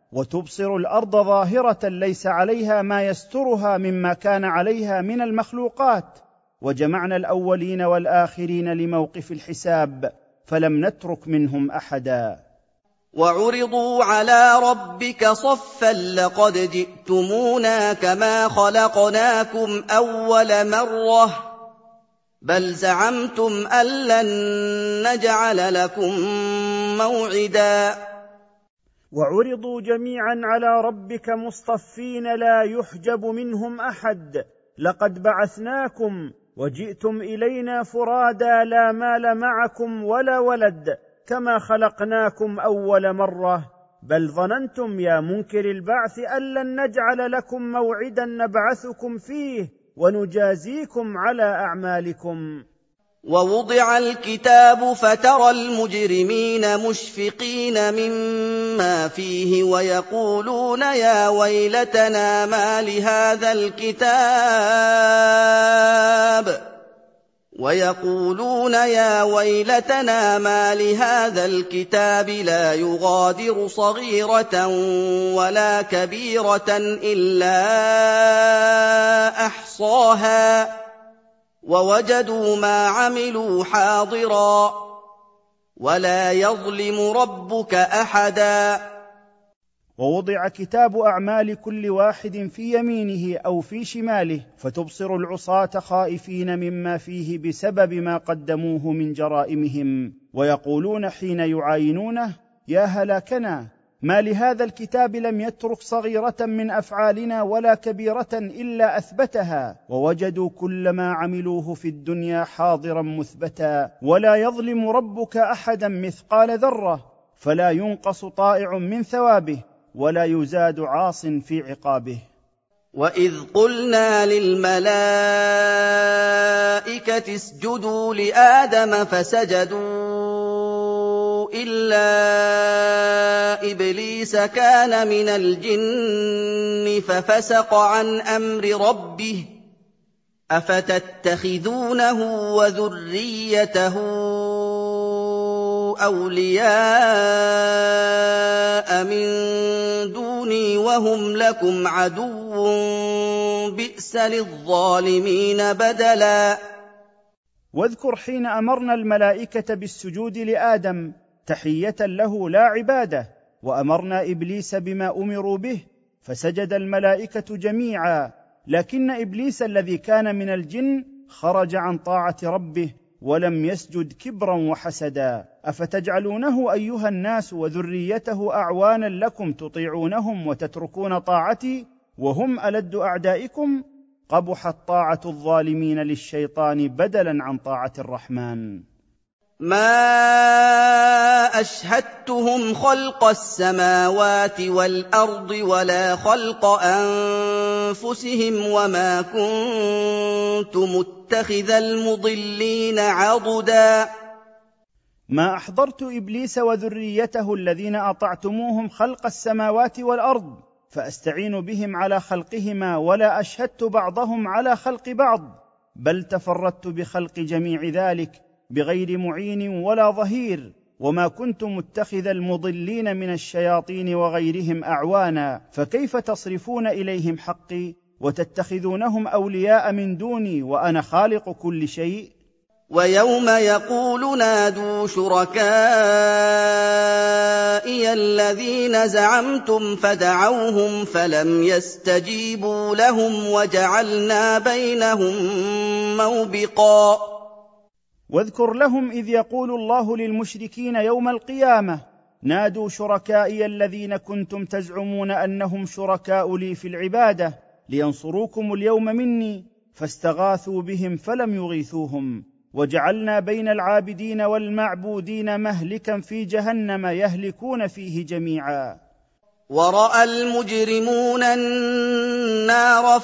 وتبصر الارض ظاهره ليس عليها ما يسترها مما كان عليها من المخلوقات، وجمعنا الاولين والاخرين لموقف الحساب فلم نترك منهم احدا. وعرضوا على ربك صفا لقد جئتمونا كما خلقناكم اول مره بل زعمتم ان لن نجعل لكم موعدا. وعرضوا جميعا على ربك مصطفين لا يحجب منهم احد، لقد بعثناكم وجئتم الينا فرادا لا مال معكم ولا ولد كما خلقناكم اول مره بل ظننتم يا منكر البعث ان لن نجعل لكم موعدا نبعثكم فيه ونجازيكم على اعمالكم. ووضع الكتاب فترى المجرمين مشفقين مما فيه ويقولون يا ويلتنا ما لهذا الكتاب لا يغادر صغيرة ولا كبيرة إلا أحصاها ووجدوا ما عملوا حاضرا ولا يظلم ربك أحدا. ووضع كتاب اعمال كل واحد في يمينه او في شماله، فتبصر العصاة خائفين مما فيه بسبب ما قدموه من جرائمهم، ويقولون حين يعاينونه يا هلاكنا، ما لهذا الكتاب لم يترك صغيرة من افعالنا ولا كبيرة الا اثبتها، ووجدوا كل ما عملوه في الدنيا حاضرا مثبتا، ولا يظلم ربك احدا مثقال ذرة، فلا ينقص طائع من ثوابه ولا يزاد عاص في عقابه. وإذ قلنا للملائكة اسجدوا لآدم فسجدوا إلا إبليس كان من الجن ففسق عن أمر ربه أفتتخذونه وذريته أولياء من دوني وهم لكم عدو بئس للظالمين بدلا. واذكر حين أمرنا الملائكة بالسجود لآدم تحية له لا عبادة، وأمرنا إبليس بما أمروا به فسجد الملائكة جميعا، لكن إبليس الذي كان من الجن خرج عن طاعة ربه ولم يسجد كبرا وحسدا. أفتجعلونه أيها الناس وذريته أعوانا لكم تطيعونهم وتتركون طاعتي وهم ألد أعدائكم؟ قبحت طاعة الظالمين للشيطان بدلا عن طاعة الرحمن. ما أشهدتهم خلق السماوات والأرض ولا خلق أنفسهم وما كنت متخذ المضلين عضدا. ما أحضرت إبليس وذريته الذين أطعتموهم خلق السماوات والأرض فأستعين بهم على خلقهما، ولا أشهدت بعضهم على خلق بعض، بل تفردت بخلق جميع ذلك بغير معين ولا ظهير، وما كنت متخذ المضلين من الشياطين وغيرهم أعوانا، فكيف تصرفون إليهم حقي وتتخذونهم أولياء من دوني وأنا خالق كل شيء؟ ويوم يقول نادوا شركائي الذين زعمتم فدعوهم فلم يستجيبوا لهم وجعلنا بينهم موبقا. واذكر لهم إذ يقول الله للمشركين يوم القيامة نادوا شركائي الذين كنتم تزعمون أنهم شركاء لي في العبادة لينصروكم اليوم مني، فاستغاثوا بهم فلم يغيثوهم، وجعلنا بين العابدين والمعبودين مهلكا في جهنم يهلكون فيه جميعا. ورأى المجرمون النار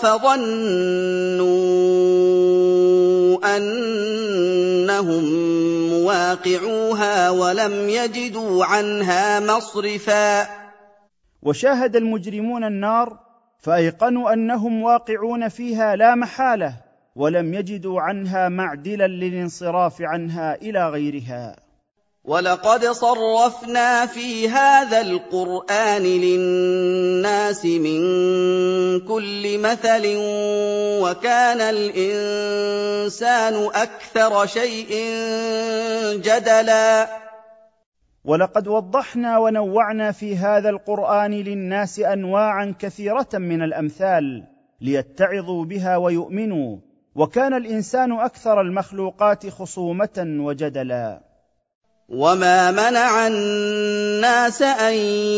فظنوا أنهم مواقعوها ولم يجدوا عنها مصرفا. وشاهد المجرمون النار فأيقنوا أنهم واقعون فيها لا محالة، ولم يجدوا عنها معدلا للانصراف عنها إلى غيرها. وَلَقَدْ صَرَّفْنَا فِي هَٰذَا الْقُرْآنِ لِلنَّاسِ مِن كُلِّ مَثَلٍ وَكَانَ الْإِنسَانُ أَكْثَرَ شَيْءٍ جَدَلًا. ولقد وضحنا ونوعنا في هذا القرآن للناس أنواعا كثيرة من الأمثال ليتعظوا بها ويؤمنوا، وكان الإنسان أكثر المخلوقات خصومة وجدلا. وَمَا مَنَعَ النَّاسَ أَن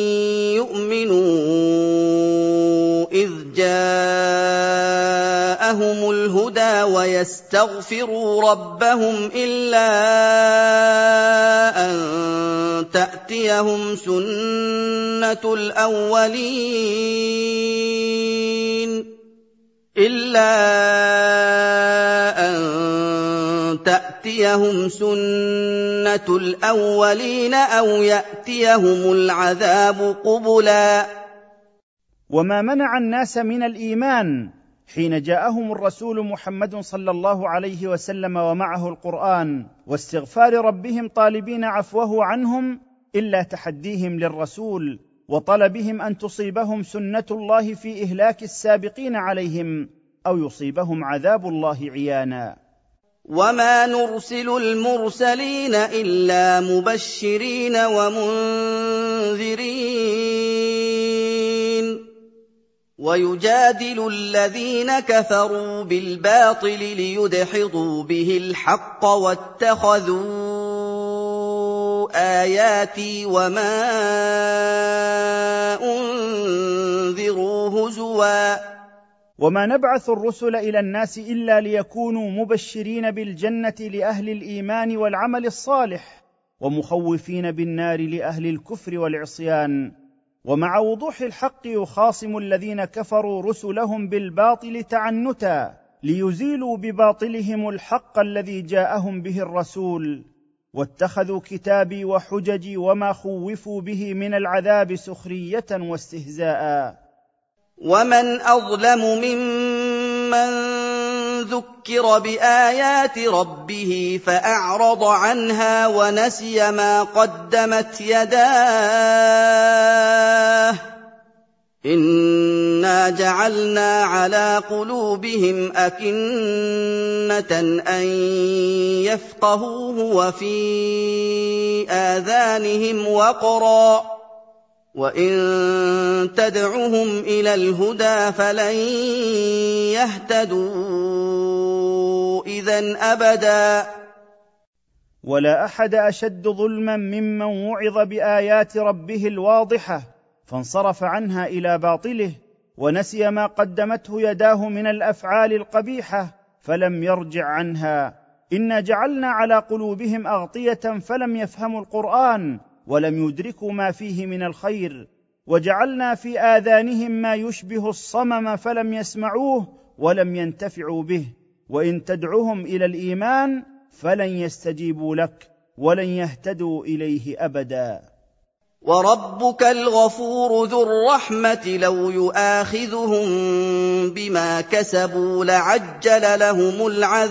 يُؤْمِنُوا إِذْ جَاءَهُمُ الْهُدَىٰ وَيَسْتَغْفِرُوا رَبَّهُمْ إِلَّا أَن تَأْتِيَهُمْ سُنَّةُ الْأَوَّلِينَ أَوْ يَأْتِيَهُمُ الْعَذَابُ قُبُلًا. وما منع الناس من الإيمان حين جاءهم الرسول محمد صلى الله عليه وسلم ومعه القرآن واستغفار ربهم طالبين عفوه عنهم إلا تحديهم للرسول وطلبهم أن تصيبهم سنة الله في إهلاك السابقين عليهم أو يصيبهم عذاب الله عيانا. وَمَا نُرْسِلُ الْمُرْسَلِينَ إِلَّا مُبَشِّرِينَ وَمُنذِرِينَ وَيُجَادِلُ الَّذِينَ كَفَرُوا بِالْبَاطِلِ لِيُدْحِضُوا بِهِ الْحَقَّ وَاتَّخَذُوا آيَاتِي وَمَا أُنذِرُوا هُزُوًا. وما نبعث الرسل إلى الناس إلا ليكونوا مبشرين بالجنة لأهل الإيمان والعمل الصالح ومخوفين بالنار لأهل الكفر والعصيان. ومع وضوح الحق يخاصم الذين كفروا رسلهم بالباطل تعنتا ليزيلوا بباطلهم الحق الذي جاءهم به الرسول، واتخذوا كتابي وحججي وما خوفوا به من العذاب سخرية واستهزاء. وَمَنْ أَظْلَمُ مِمَّن ذُكِّرَ بِآيَاتِ رَبِّهِ فَأَعْرَضَ عَنْهَا وَنَسِيَ مَا قَدَّمَتْ يَدَاهُ ۚ إِنَّا جَعَلْنَا عَلَىٰ قُلُوبِهِمْ أَكِنَّةً أَن يَفْقَهُوهُ وَفِي آذَانِهِمْ وَقْرًا ۚ وَإِن تَدْعُهُمْ إِلَى الْهُدَىٰ فَلَن يَهْتَدُوا إِذًا أَبَدًا. ولا أحد أشد ظلما ممن وعظ بآيات ربه الواضحة فانصرف عنها إلى باطله ونسي ما قدمته يداه من الأفعال القبيحة فلم يرجع عنها. إنا جعلنا على قلوبهم أغطية فلم يفهموا القرآن ولم يدركوا ما فيه من الخير، وجعلنا في آذانهم ما يشبه الصمم فلم يسمعوه ولم ينتفعوا به، وإن تدعهم إلى الإيمان فلن يستجيبوا لك ولن يهتدوا إليه أبدا. وَرَبُّكَ الْغَفُورُ ذُو الرَّحْمَةِ لَوْ يُؤَاخِذُهُم بِمَا كَسَبُوا لَعَجَّلَ لَهُمُ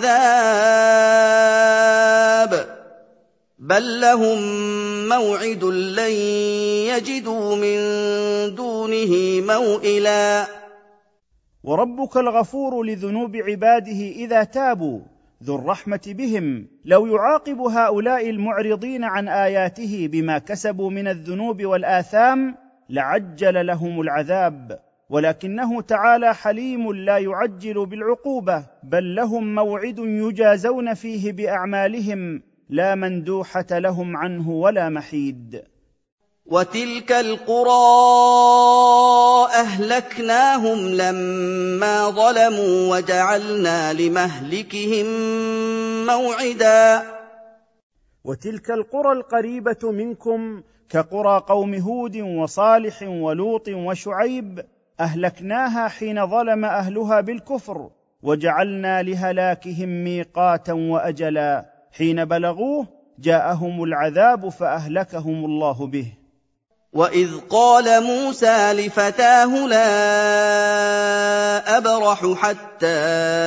الْعَذَابَ، بَل لَّهُم مَّوْعِدٌ لَّن يَجِدُوا مِن دُونِهِ مَوْئِلًا. وربك الغفور لذنوب عباده إذا تابوا ذو الرحمة بهم، لو يعاقب هؤلاء المعرضين عن آياته بما كسبوا من الذنوب والآثام لعجل لهم العذاب، ولكنه تعالى حليم لا يعجل بالعقوبة، بل لهم موعد يجازون فيه بأعمالهم لا مندوحة لهم عنه ولا محيد. وَتِلْكَ الْقُرَىٰ أَهْلَكْنَاهُمْ لَمَّا ظَلَمُوا وَجَعَلْنَا لِمَهْلِكِهِم مَّوْعِدًا. وتلك القرى القريبة منكم كقرى قوم هود وصالح ولوط وشعيب أهلكناها حين ظلم أهلها بالكفر، وجعلنا لهلاكهم ميقاتا وأجلا، حين بلغوه جاءهم العذاب فأهلكهم الله به. وَإِذْ قَالَ مُوسَىٰ لِفَتَاهُ لَا أَبْرَحُ حَتَّىٰ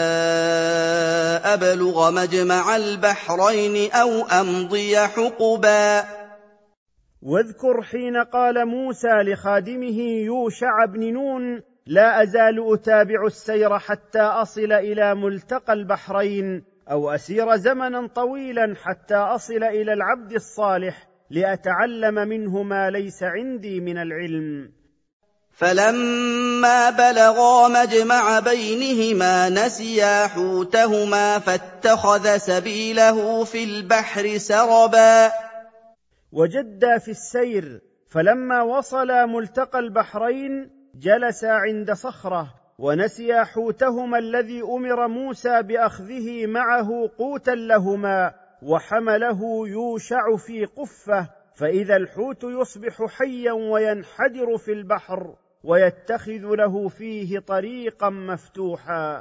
أَبْلُغَ مَجْمَعَ الْبَحْرَيْنِ أَوْ أَمْضِيَ حُقُبًا. واذكر حين قال موسى لخادمه يوشع بن نون: لا أزال أتابع السير حتى أصل إلى ملتقى البحرين، أو أسير زمنا طويلا حتى أصل إلى العبد الصالح لأتعلم منه ما ليس عندي من العلم. فَلَمَّا بَلَغَا مَجْمَعَ بَيْنِهِمَا نَسِيَا حُوتَهُمَا فَاتَّخَذَ سَبِيلَهُ فِي الْبَحْرِ سَرَبًا. وجدا في السير، فلما وصلا ملتقى البحرين جلسا عند صخرة، ونسيا حوتهما الذي أمر موسى بأخذه معه قوتا لهما، وحمله يوشع في قفة، فإذا الحوت يصبح حيا وينحدر في البحر ويتخذ له فيه طريقا مفتوحا.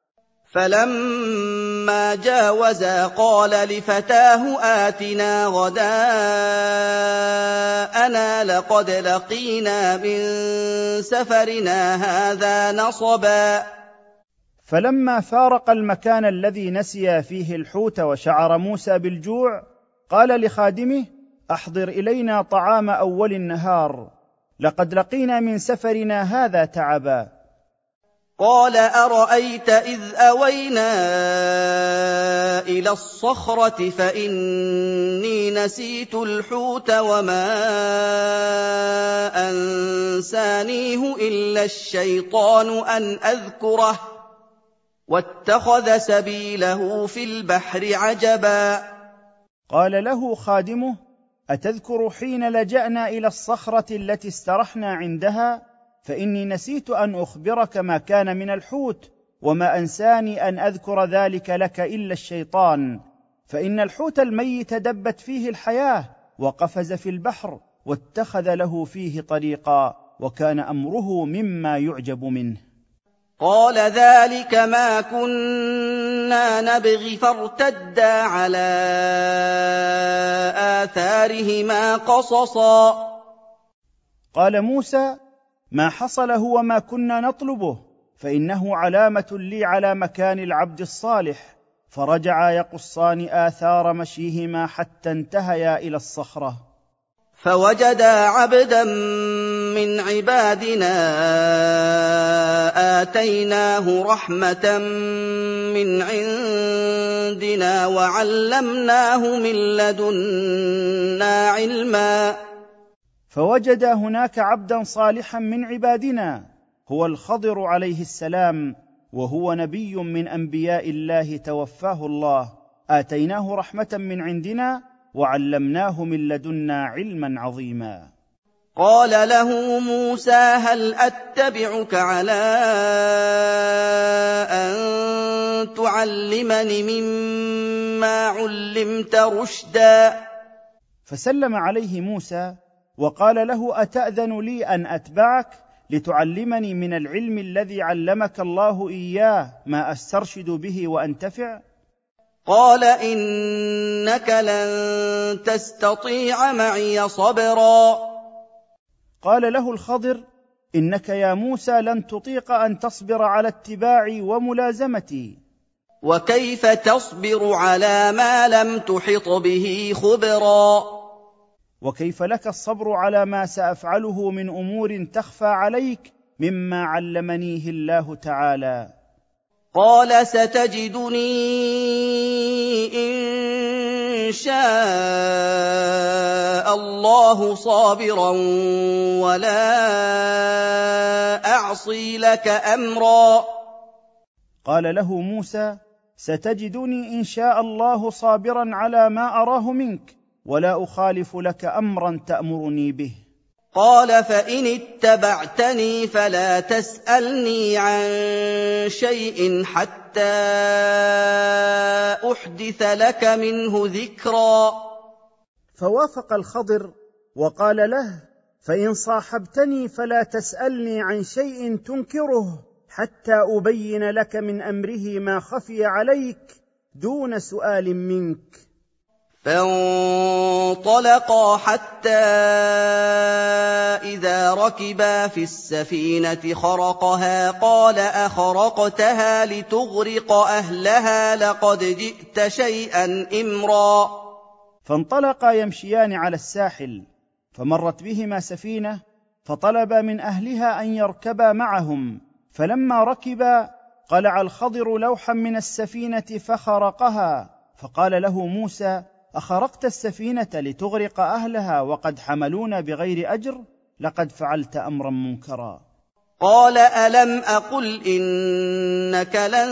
فَلَمَّا جَاوَزَا قَالَ لِفَتَاهُ آتِنَا غَدَاءَنَا لَقَدْ لَقِينَا مِن سَفَرِنَا هَٰذَا نَصَبًا. فلما فارق المكان الذي نسي فيه الحوت وشعر موسى بالجوع، قال لخادمه: أحضر إلينا طعام أول النهار، لقد لقينا من سفرنا هذا تعبا. قَالَ أَرَأَيْتَ إِذْ أَوَيْنَا إِلَى الصَّخْرَةِ فَإِنِّي نَسِيتُ الْحُوتَ وَمَا أَنسَانِيهُ إِلَّا الشَّيْطَانُ أَنْ أَذْكُرَهُ وَاتَّخَذَ سَبِيلَهُ فِي الْبَحْرِ عَجَبًا. قال له خادمه: أتذكر حين لجأنا إلى الصخرة التي استرحنا عندها؟ فإني نسيت أن أخبرك ما كان من الحوت، وما أنساني أن أذكر ذلك لك إلا الشيطان، فإن الحوت الميت دبت فيه الحياة وقفز في البحر واتخذ له فيه طريقا، وكان أمره مما يعجب منه. قَالَ ذَٰلِكَ مَا كُنَّا نَبْغِ فَارْتَدَّا عَلَىٰ آثَارِهِمَا قَصَصًا. قال موسى: ما حصل هو ما كنا نطلبه، فإنه علامة لي على مكان العبد الصالح. فرجعا يقصان آثار مشيهما حتى انتهيا إلى الصخرة، فوجدا عبدا من عبادنا آتيناه رحمة من عندنا وعلمناه من لدنا علما. فوجد هناك عبدا صالحا من عبادنا، هو الخضر عليه السلام، وهو نبي من أنبياء الله توفاه الله، آتيناه رحمة من عندنا وعلمناه من لدنا علما عظيما. قال له موسى: هل أتبعك على أن تعلمني مما علمت رشدا؟ فسلم عليه موسى وقال له: أتأذن لي أن أتبعك لتعلمني من العلم الذي علمك الله إياه ما أسترشد به وأنتفع؟ قال: إنك لن تستطيع معي صبرا. قال له الخضر: إنك يا موسى لن تطيق أن تصبر على اتباعي وملازمتي. وكيف تصبر على ما لم تحط به خبرا؟ وكيف لك الصبر على ما سأفعله من أمور تخفى عليك مما علمنيه الله تعالى؟ قال: ستجدني إن شاء الله صابرا ولا أعصي لك أمرا. قال له موسى: ستجدني إن شاء الله صابرا على ما أراه منك، ولا أخالف لك أمرا تأمرني به. قال: فإن اتبعتني فلا تسألني عن شيء حتى أحدث لك منه ذكرا. فوافق الخضر وقال له: فإن صاحبتني فلا تسألني عن شيء تنكره حتى أبين لك من أمره ما خفي عليك دون سؤال منك. فانطلقا حتى إذا ركبا في السفينة خرقها قال أخرقتها لتغرق أهلها لقد جئت شيئا إمرا. فانطلقا يمشيان على الساحل، فمرت بهما سفينة، فطلب من أهلها أن يركبا معهم، فلما ركبا قلع الخضر لوحا من السفينة فخرقها، فقال له موسى: أخرقت السفينة لتغرق أهلها وقد حملونا بغير أجر؟ لقد فعلت أمرا منكرا. قال ألم أقل إنك لن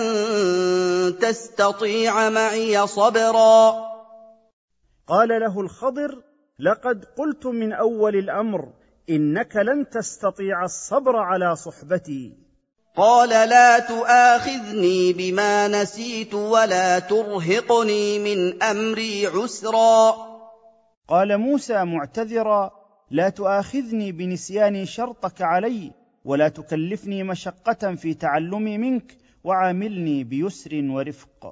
تستطيع معي صبرا. قال له الخضر: لقد قلت من أول الأمر إنك لن تستطيع الصبر على صحبتي. قال لا تؤاخذني بما نسيت ولا ترهقني من أمري عسرا. قال موسى معتذرا: لا تؤاخذني بنسيان شرطك علي، ولا تكلفني مشقة في تعلمي منك، وعاملني بيسر ورفق.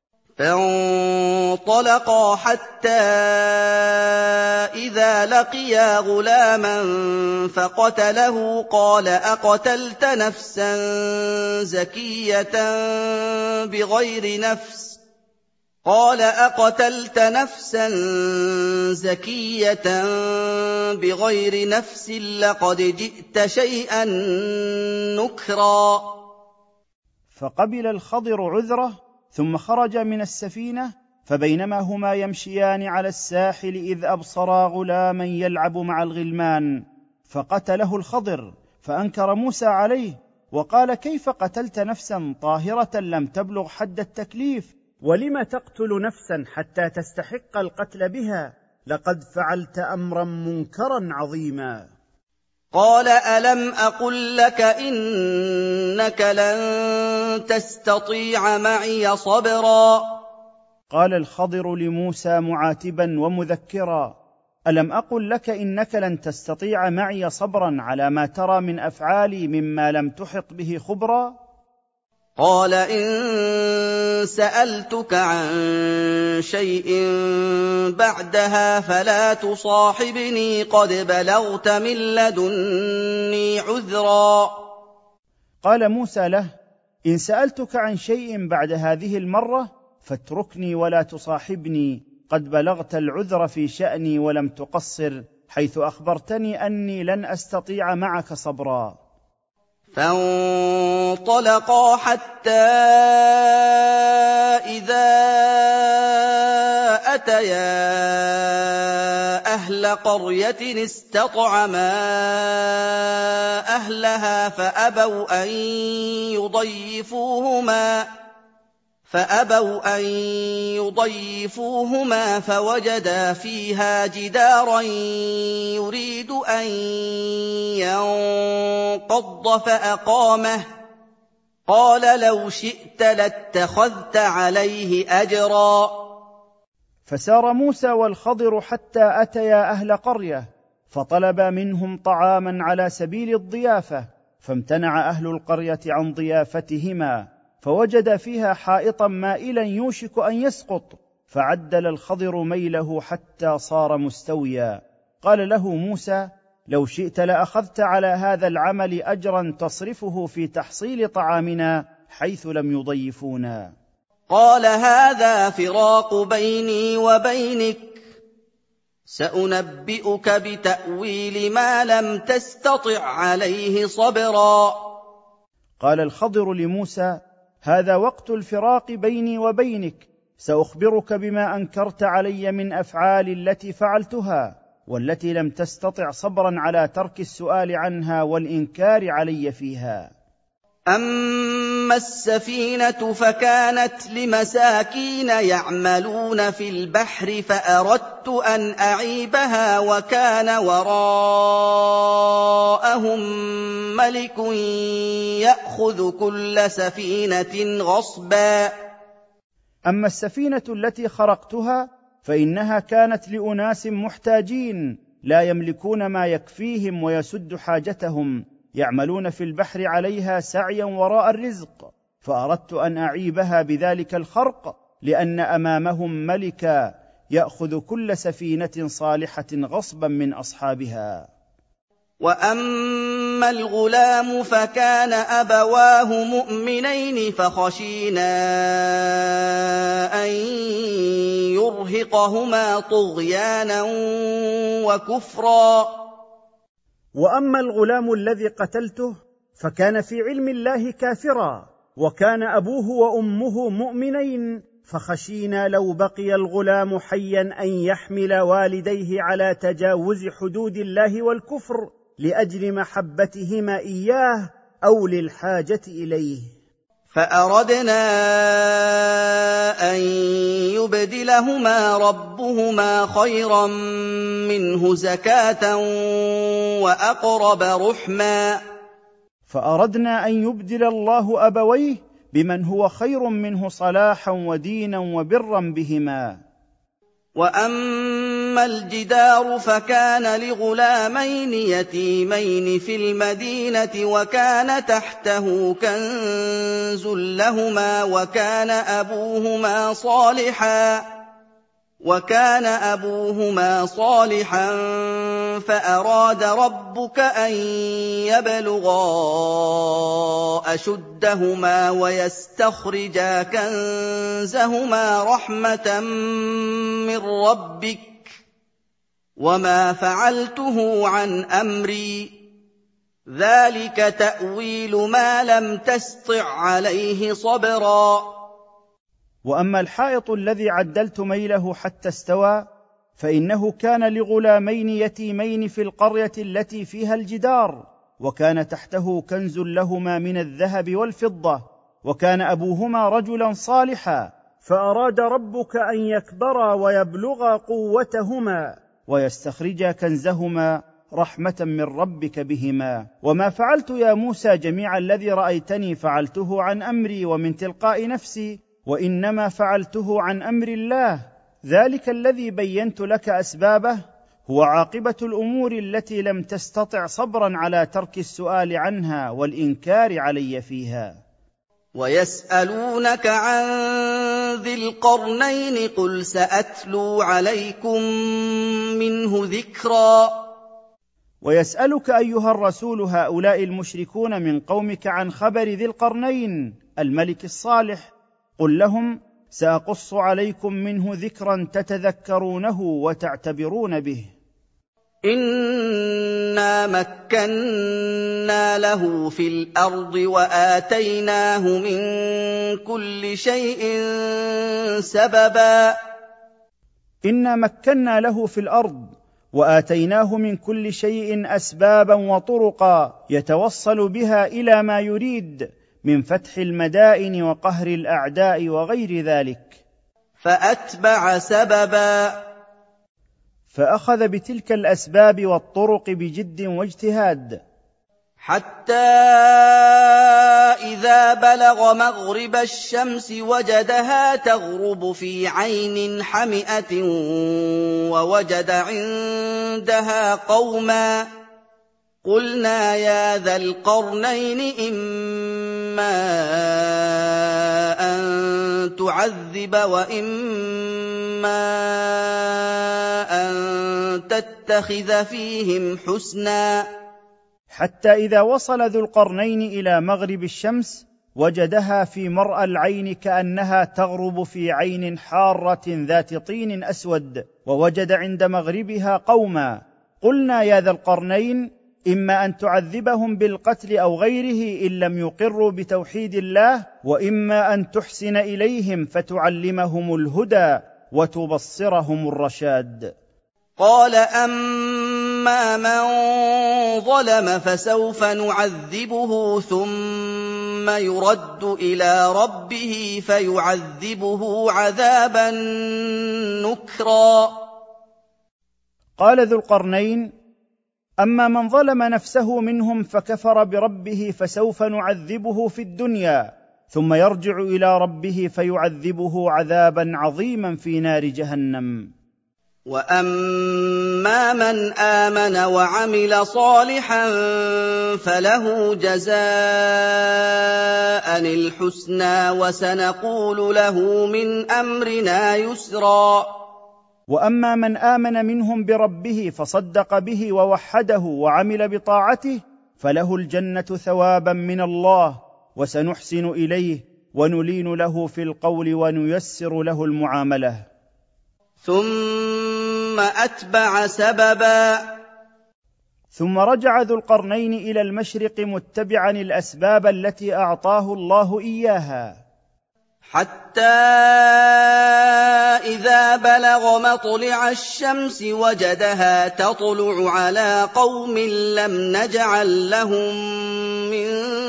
فانطلقا حتى إذا لقيا غلاما فقتله قال أقتلت نفسا زكية بغير نفس لقد جئت شيئا نكرا. فقبل الخضر عذره ثم خرج من السفينة، فبينما هما يمشيان على الساحل إذ أبصرا غلاما يلعب مع الغلمان، فقتله الخضر، فأنكر موسى عليه وقال: كيف قتلت نفسا طاهرة لم تبلغ حد التكليف؟ ولم تقتل نفسا حتى تستحق القتل بها؟ لقد فعلت أمرا منكرا عظيما. قال ألم أقل لك إنك لن تستطيع معي صبرا. قال الخضر لموسى معاتبا ومذكرا: ألم أقل لك إنك لن تستطيع معي صبرا على ما ترى من أفعالي مما لم تحط به خبرا؟ قال إن سألتك عن شيء بعدها فلا تصاحبني قد بلغت من لدني عذرا. قال موسى له: إن سألتك عن شيء بعد هذه المرة فاتركني ولا تصاحبني، قد بلغت العذر في شأني ولم تقصر، حيث أخبرتني أني لن أستطيع معك صبرا. فانطلقا حتى إذا أتيا أهل قرية استطعما أهلها فأبوا أن يضيفوهما فوجدا فيها جدارا يريد أن ينقض فأقامه. قال لو شئت لاتخذت عليه أجرا. فسار موسى والخضر حتى أتيا أهل قرية، فطلبا منهم طعاما على سبيل الضيافة، فامتنع أهل القرية عن ضيافتهما، فوجد فيها حائطا مائلا يوشك أن يسقط، فعدل الخضر ميله حتى صار مستويا. قال له موسى: لو شئت لأخذت على هذا العمل أجرا تصرفه في تحصيل طعامنا حيث لم يضيفونا. قال هذا فراق بيني وبينك، سأنبئك بتأويل ما لم تستطع عليه صبرا. قال الخضر لموسى: هذا وقت الفراق بيني وبينك، سأخبرك بما أنكرت علي من أفعالي التي فعلتها والتي لم تستطع صبرا على ترك السؤال عنها والإنكار علي فيها. أما السفينة فكانت لمساكين يعملون في البحر فأردت أن أعيبها وكان وراءهم ملك يأخذ كل سفينة غصبا. أما السفينة التي خرقتها فإنها كانت لأناس محتاجين لا يملكون ما يكفيهم ويسد حاجتهم، يعملون في البحر عليها سعيا وراء الرزق، فأردت أن أعيبها بذلك الخرق، لأن أمامهم ملكا ياخذ كل سفينه صالحه غصبا من اصحابها. وَأَمَّا الْغُلَامُ فَكَانَ أَبَوَاهُ مُؤْمِنَيْنِ فَخَشِينَا أَن يُرْهِقَهُمَا طُغْيَانًا وَكُفْرًا. وأما الغلام الذي قتلته فكان في علم الله كافرا، وكان أبوه وأمه مؤمنين، فخشينا لو بقي الغلام حيا أن يحمل والديه على تجاوز حدود الله والكفر لأجل محبتهما إياه أو للحاجة إليه. فأردنا أن يبدلهما ربهما خيرا منه زكاة وأقرب رحما. فأردنا أن يبدل الله أبويه بمن هو خير منه صلاحا ودينا وبرا بهما. وَأَمَّا الْجِدَارُ فَكَانَ لِغُلَامَيْنِ يَتِيمَيْنِ فِي الْمَدِينَةِ وَكَانَ تَحْتَهُ كَنزٌ لَّهُمَا وَكَانَ أَبُوهُمَا صَالِحًا فَأَرَادَ رَبُّكَ أَن يَبْلُغَا أَشُدَّهُمَا وَيَسْتَخْرِجَا كَنزَهُمَا رَحْمَةً مِّن رَّبِّكَ ۚ وَمَا فَعَلْتُهُ عَنْ أَمْرِي ۚ ذَٰلِكَ تَأْوِيلُ مَا لَمْ تَسْطِع عَّلَيْهِ صَبْرًا. وأما الحائط الذي عدلت ميله حتى استوى فإنه كان لغلامين يتيمين في القرية التي فيها الجدار، وكان تحته كنز لهما من الذهب والفضة، وكان أبوهما رجلا صالحا، فأراد ربك أن يكبرا ويبلغا قوتهما ويستخرجا كنزهما رحمة من ربك بهما. وما فعلت يا موسى جميع الذي رأيتني فعلته عن أمري ومن تلقاء نفسي، وإنما فعلته عن أمر الله، ذلك الذي بينت لك أسبابه هو عاقبة الأمور التي لم تستطع صبرا على ترك السؤال عنها والإنكار علي فيها. وَيَسْأَلُونَكَ عَن ذِي الْقَرْنَيْنِ قُلْ سَأَتْلُو عَلَيْكُم مِّنْهُ ذِكْرًا. ويسألك أيها الرسول هؤلاء المشركون من قومك عن خبر ذي القرنين الملك الصالح، قل لهم سأقص عليكم منه ذكرا تتذكرونه وتعتبرون به. إِنَّا مَكَّنَّا لَهُ فِي الْأَرْضِ وَآتَيْنَاهُ مِن كُلِّ شَيْءٍ سَبَبًا. إنا مكنا له في الأرض وآتيناه من كل شيء أسبابا وطرقا يتوصل بها إلى ما يريد من فتح المدائن وقهر الأعداء وغير ذلك. فأتبع سببا. فأخذ بتلك الأسباب والطرق بجد واجتهاد، حتى إذا بلغ مغرب الشمس وجدها تغرب في عين حمئة ووجد عندها قوما، قلنا يا ذا القرنين إما أن تعذب وإما أن تتخذ فيهم حسنا. حتى إذا وصل ذو القرنين إلى مغرب الشمس وجدها في مرأى العين كأنها تغرب في عين حارة ذات طين أسود، ووجد عند مغربها قوما، قلنا يا ذا القرنين إما أن تعذبهم بالقتل أو غيره إن لم يقروا بتوحيد الله، وإما أن تحسن إليهم فتعلمهم الهدى وتبصرهم الرشاد. قال أما من ظلم فسوف نعذبه ثم يرد إلى ربه فيعذبه عذابا نكرا. قال ذو القرنين أما من ظلم نفسه منهم فكفر بربه فسوف نعذبه في الدنيا ثم يرجع إلى ربه فيعذبه عذابا عظيما في نار جهنم. وأما من آمن وعمل صالحا فله جزاء الحسنى وسنقول له من أمرنا يسرا. واما من امن منهم بربه فصدق به ووحده وعمل بطاعته فله الجنه ثوابا من الله، وسنحسن اليه ونلين له في القول ونيسر له المعامله. ثم أتبع سببا. ثم رجع ذو القرنين الى المشرق متبعا الاسباب التي اعطاه الله اياها، حتى إذا بلغ مطلع الشمس وجدها تطلع على قوم لم نجعل لهم من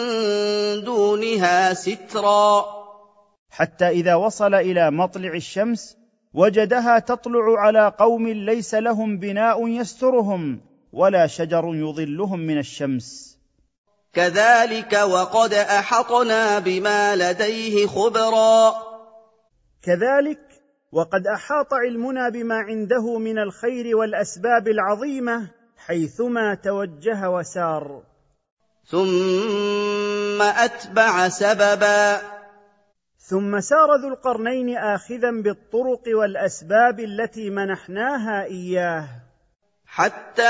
دونها سترا. حتى إذا وصل إلى مطلع الشمس وجدها تطلع على قوم ليس لهم بناء يسترهم ولا شجر يظلهم من الشمس. كذلك وقد أحطنا بما لديه خبرا. كذلك وقد أحاط علمنا بما عنده من الخير والأسباب العظيمة حيثما توجه وسار. ثم أتبع سببا. ثم سار ذو القرنين آخذا بالطرق والأسباب التي منحناها إياه، حتى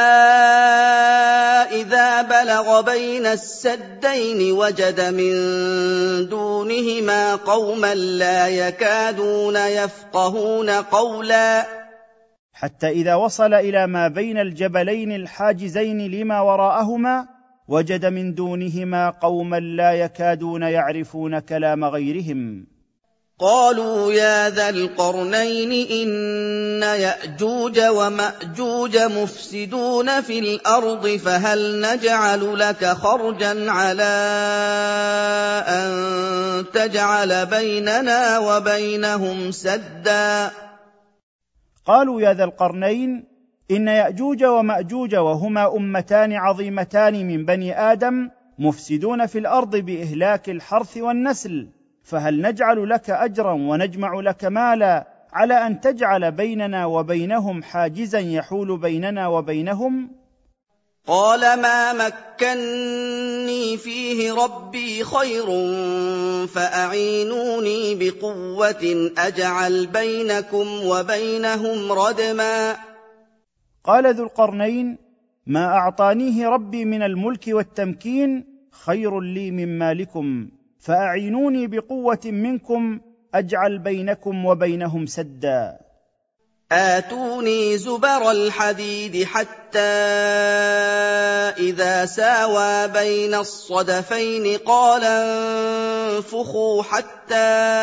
إذا بلغ بين السدين وجد من دونهما قوما لا يكادون يفقهون قولا. حتى إذا وصل إلى ما بين الجبلين الحاجزين لما وراءهما وجد من دونهما قوما لا يكادون يعرفون كلام غيرهم. قالوا يا ذا القرنين إن يأجوج ومأجوج مفسدون في الأرض فهل نجعل لك خرجا على أن تجعل بيننا وبينهم سدا. قالوا يا ذا القرنين إن يأجوج ومأجوج وهما أمتان عظيمتان من بني آدم مفسدون في الأرض بإهلاك الحرث والنسل، فهل نجعل لك أجرا ونجمع لك مالا على أن تجعل بيننا وبينهم حاجزا يحول بيننا وبينهم؟ قال ما مكني فيه ربي خير فأعينوني بقوة أجعل بينكم وبينهم ردما. قال ذو القرنين ما أعطانيه ربي من الملك والتمكين خير لي من مالكم، فأعينوني بقوة منكم أجعل بينكم وبينهم سدا. آتوني زبر الحديد حتى إذا ساوى بين الصدفين قال انفخوا حتى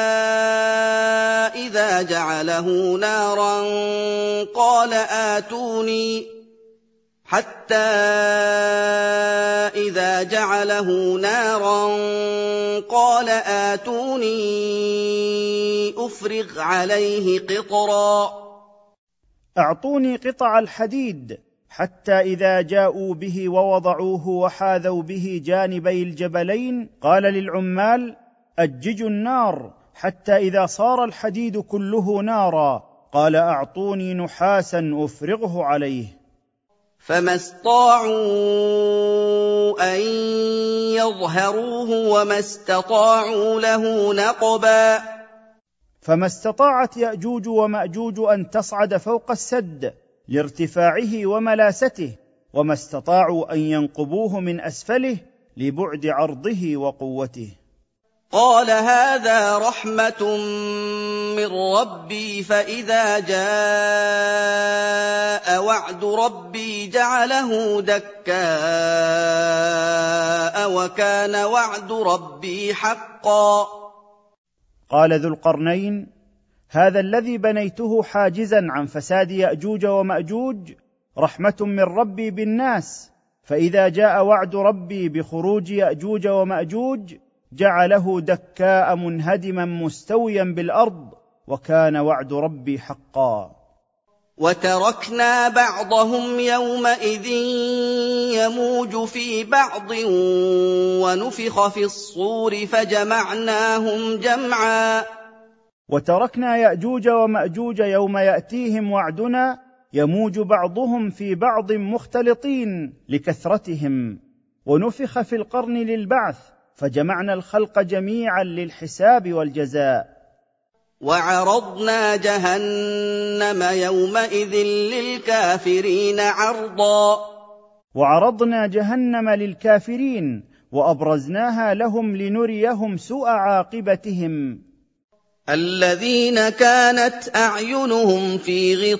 إذا جعله نارا قال آتوني أفرغ عليه قطرا. أعطوني قطع الحديد حتى إذا جاءوا به ووضعوه وحاذوا به جانبي الجبلين قال للعمال أججوا النار، حتى إذا صار الحديد كله نارا قال أعطوني نحاسا أفرغه عليه. فما استطاعوا أن يظهروه وما استطاعوا له نقبا. فما استطاعت يأجوج ومأجوج أن تصعد فوق السد لارتفاعه وملاسته، وما استطاعوا أن ينقبوه من أسفله لبعد عرضه وقوته. قال هذا رحمة من ربي فإذا جاء وعد ربي جعله دكاء وكان وعد ربي حقا. قال ذو القرنين هذا الذي بنيته حاجزا عن فساد يأجوج ومأجوج رحمة من ربي بالناس، فإذا جاء وعد ربي بخروج يأجوج ومأجوج جعله دكاء منهدما مستويا بالأرض، وكان وعد ربي حقا. وتركنا بعضهم يومئذ يموج في بعض ونفخ في الصور فجمعناهم جمعا. وتركنا يأجوج ومأجوج يوم يأتيهم وعدنا يموج بعضهم في بعض مختلطين لكثرتهم، ونفخ في القرن للبعث فجمعنا الخلق جميعا للحساب والجزاء. وَعَرَضْنَا جَهَنَّمَ يَوْمَئِذٍ لِّلْكَافِرِينَ عَرْضًا وعرضنا جهنم للكافرين وأبرزناها لهم لنريهم سوء عاقبتهم. الَّذِينَ كَانَتْ أَعْيُنُهُمْ فِي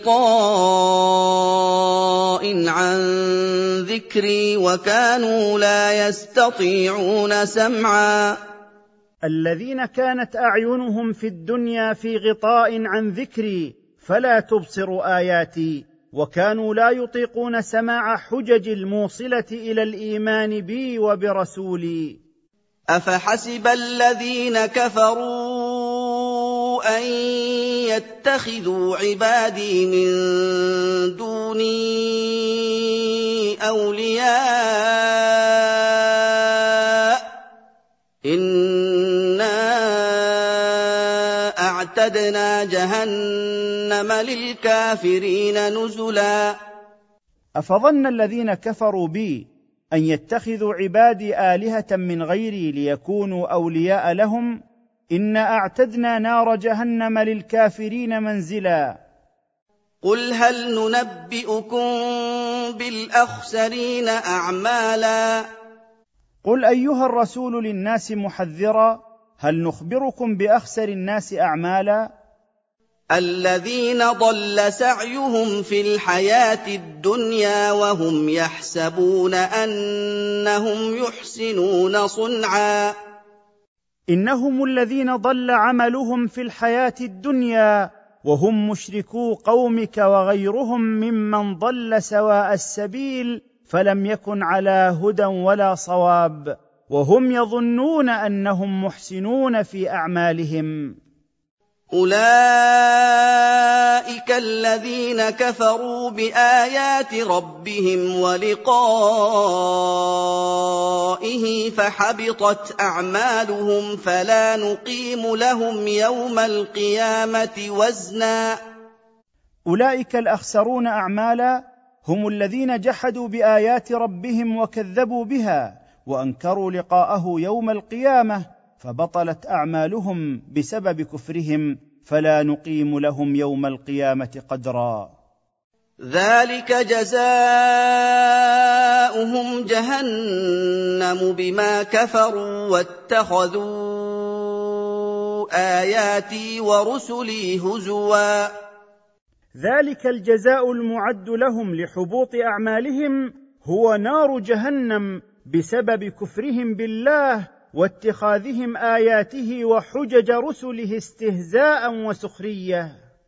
غِطَاءٍ عَن ذِكْرِي وَكَانُوا لَا يَسْتَطِيعُونَ سَمْعًا الذين كانت أعينهم في الدنيا في غطاء عن ذكري فلا تبصر آياتي وكانوا لا يطيقون سماع حجج الموصلة إلى الإيمان بي وبرسولي. أَفَحَسِبَ الَّذِينَ كَفَرُوا أَن يَتَّخِذُوا عِبَادِي مِن دُونِي أَوْلِيَاءَ إِنَّا أَعْتَدْنَا جَهَنَّمَ لِلْكَافِرِينَ نُزُلًا أفظن الذين كفروا بي أن يتخذوا عبادي آلهة من غيري ليكونوا أولياء لهم إنا أعتدنا نار جهنم للكافرين منزلا. قُلْ هَلْ نُنَبِّئُكُم بِالْأَخْسَرِينَ أَعْمَالًا قل أيها الرسول للناس محذرا هل نخبركم بأخسر الناس أعمالا الَّذِينَ ضَلَّ سَعْيُهُمْ فِي الْحَيَاةِ الدُّنْيَا وَهُمْ يَحْسَبُونَ أَنَّهُمْ يُحْسِنُونَ صُنْعًا إنهم الذين ضل عملهم في الحياة الدنيا وهم مشركو قومك وغيرهم ممن ضل سواء السبيل فلم يكن على هدى ولا صواب وهم يظنون أنهم محسنون في أعمالهم. أُولَٰئِكَ الَّذِينَ كَفَرُوا بِآيَاتِ رَبِّهِمْ وَلِقَائِهِ فَحَبِطَتْ أَعْمَالُهُمْ فَلَا نُقِيمُ لَهُمْ يَوْمَ الْقِيَامَةِ وَزْنًا أولئك الأخسرون أعمالا هم الذين جحدوا بآيات ربهم وكذبوا بها وأنكروا لقاءه يوم القيامة فبطلت أعمالهم بسبب كفرهم فلا نقيم لهم يوم القيامة قدرا. ذلك جزاؤهم جهنم بما كفروا واتخذوا آياتي ورسلي هزوا. ذلك الجزاء المعد لهم لحبوط أعمالهم هو نار جهنم بسبب كفرهم بالله واتخاذهم آياته وحجج رسله استهزاء وسخرية.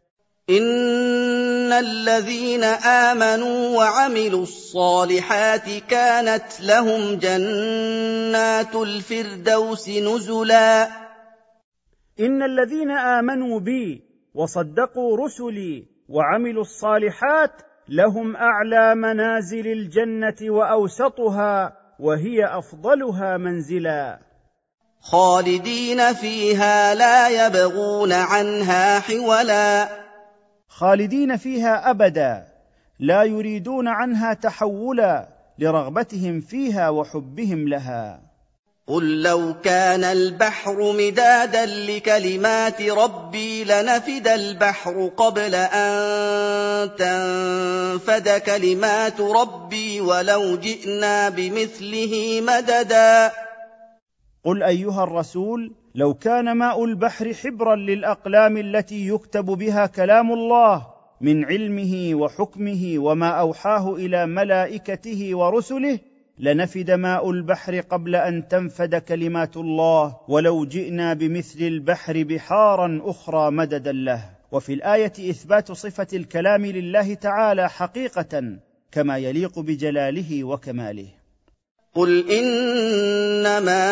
إن الذين آمنوا وعملوا الصالحات كانت لهم جنات الفردوس نزلا. إن الذين آمنوا بي وصدقوا رسلي وعملوا الصالحات لهم أعلى منازل الجنة وأوسطها وهي أفضلها منزلا. خالدين فيها لا يبغون عنها حولا. خالدين فيها أبدا لا يريدون عنها تحولا لرغبتهم فيها وحبهم لها. قل لو كان البحر مدادا لكلمات ربي لنفد البحر قبل أن تنفد كلمات ربي ولو جئنا بمثله مددا. قل أيها الرسول لو كان ماء البحر حبرا للأقلام التي يكتب بها كلام الله من علمه وحكمه وما أوحاه إلى ملائكته ورسله لنفد ماء البحر قبل أن تنفد كلمات الله ولو جئنا بمثل البحر بحارا أخرى مددا له. وفي الآية إثبات صفة الكلام لله تعالى حقيقة كما يليق بجلاله وكماله. قل إنما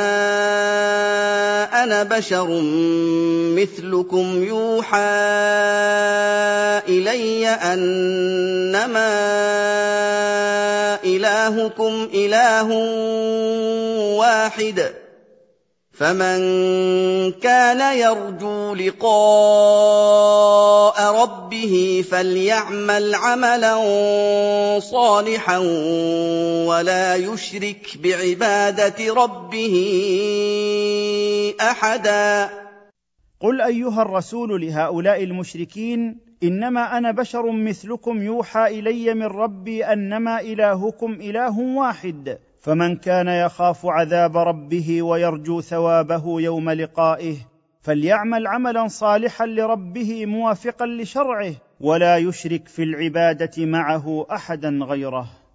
أنا بشر مثلكم يوحى إلي أنما إلهكم إله واحد فمن كان يرجو لقاء ربه فليعمل عملا صالحا ولا يشرك بعبادة ربه أحدا. قل ايها الرسول لهؤلاء المشركين: انما انا بشر مثلكم يوحى الي من ربي انما الهكم اله واحد، فمن كان يخاف عذاب ربه ويرجو ثوابه يوم لقائه فليعمل عملا صالحا لربه موافقا لشرعه، ولا يشرك في العباده معه احدا غيره.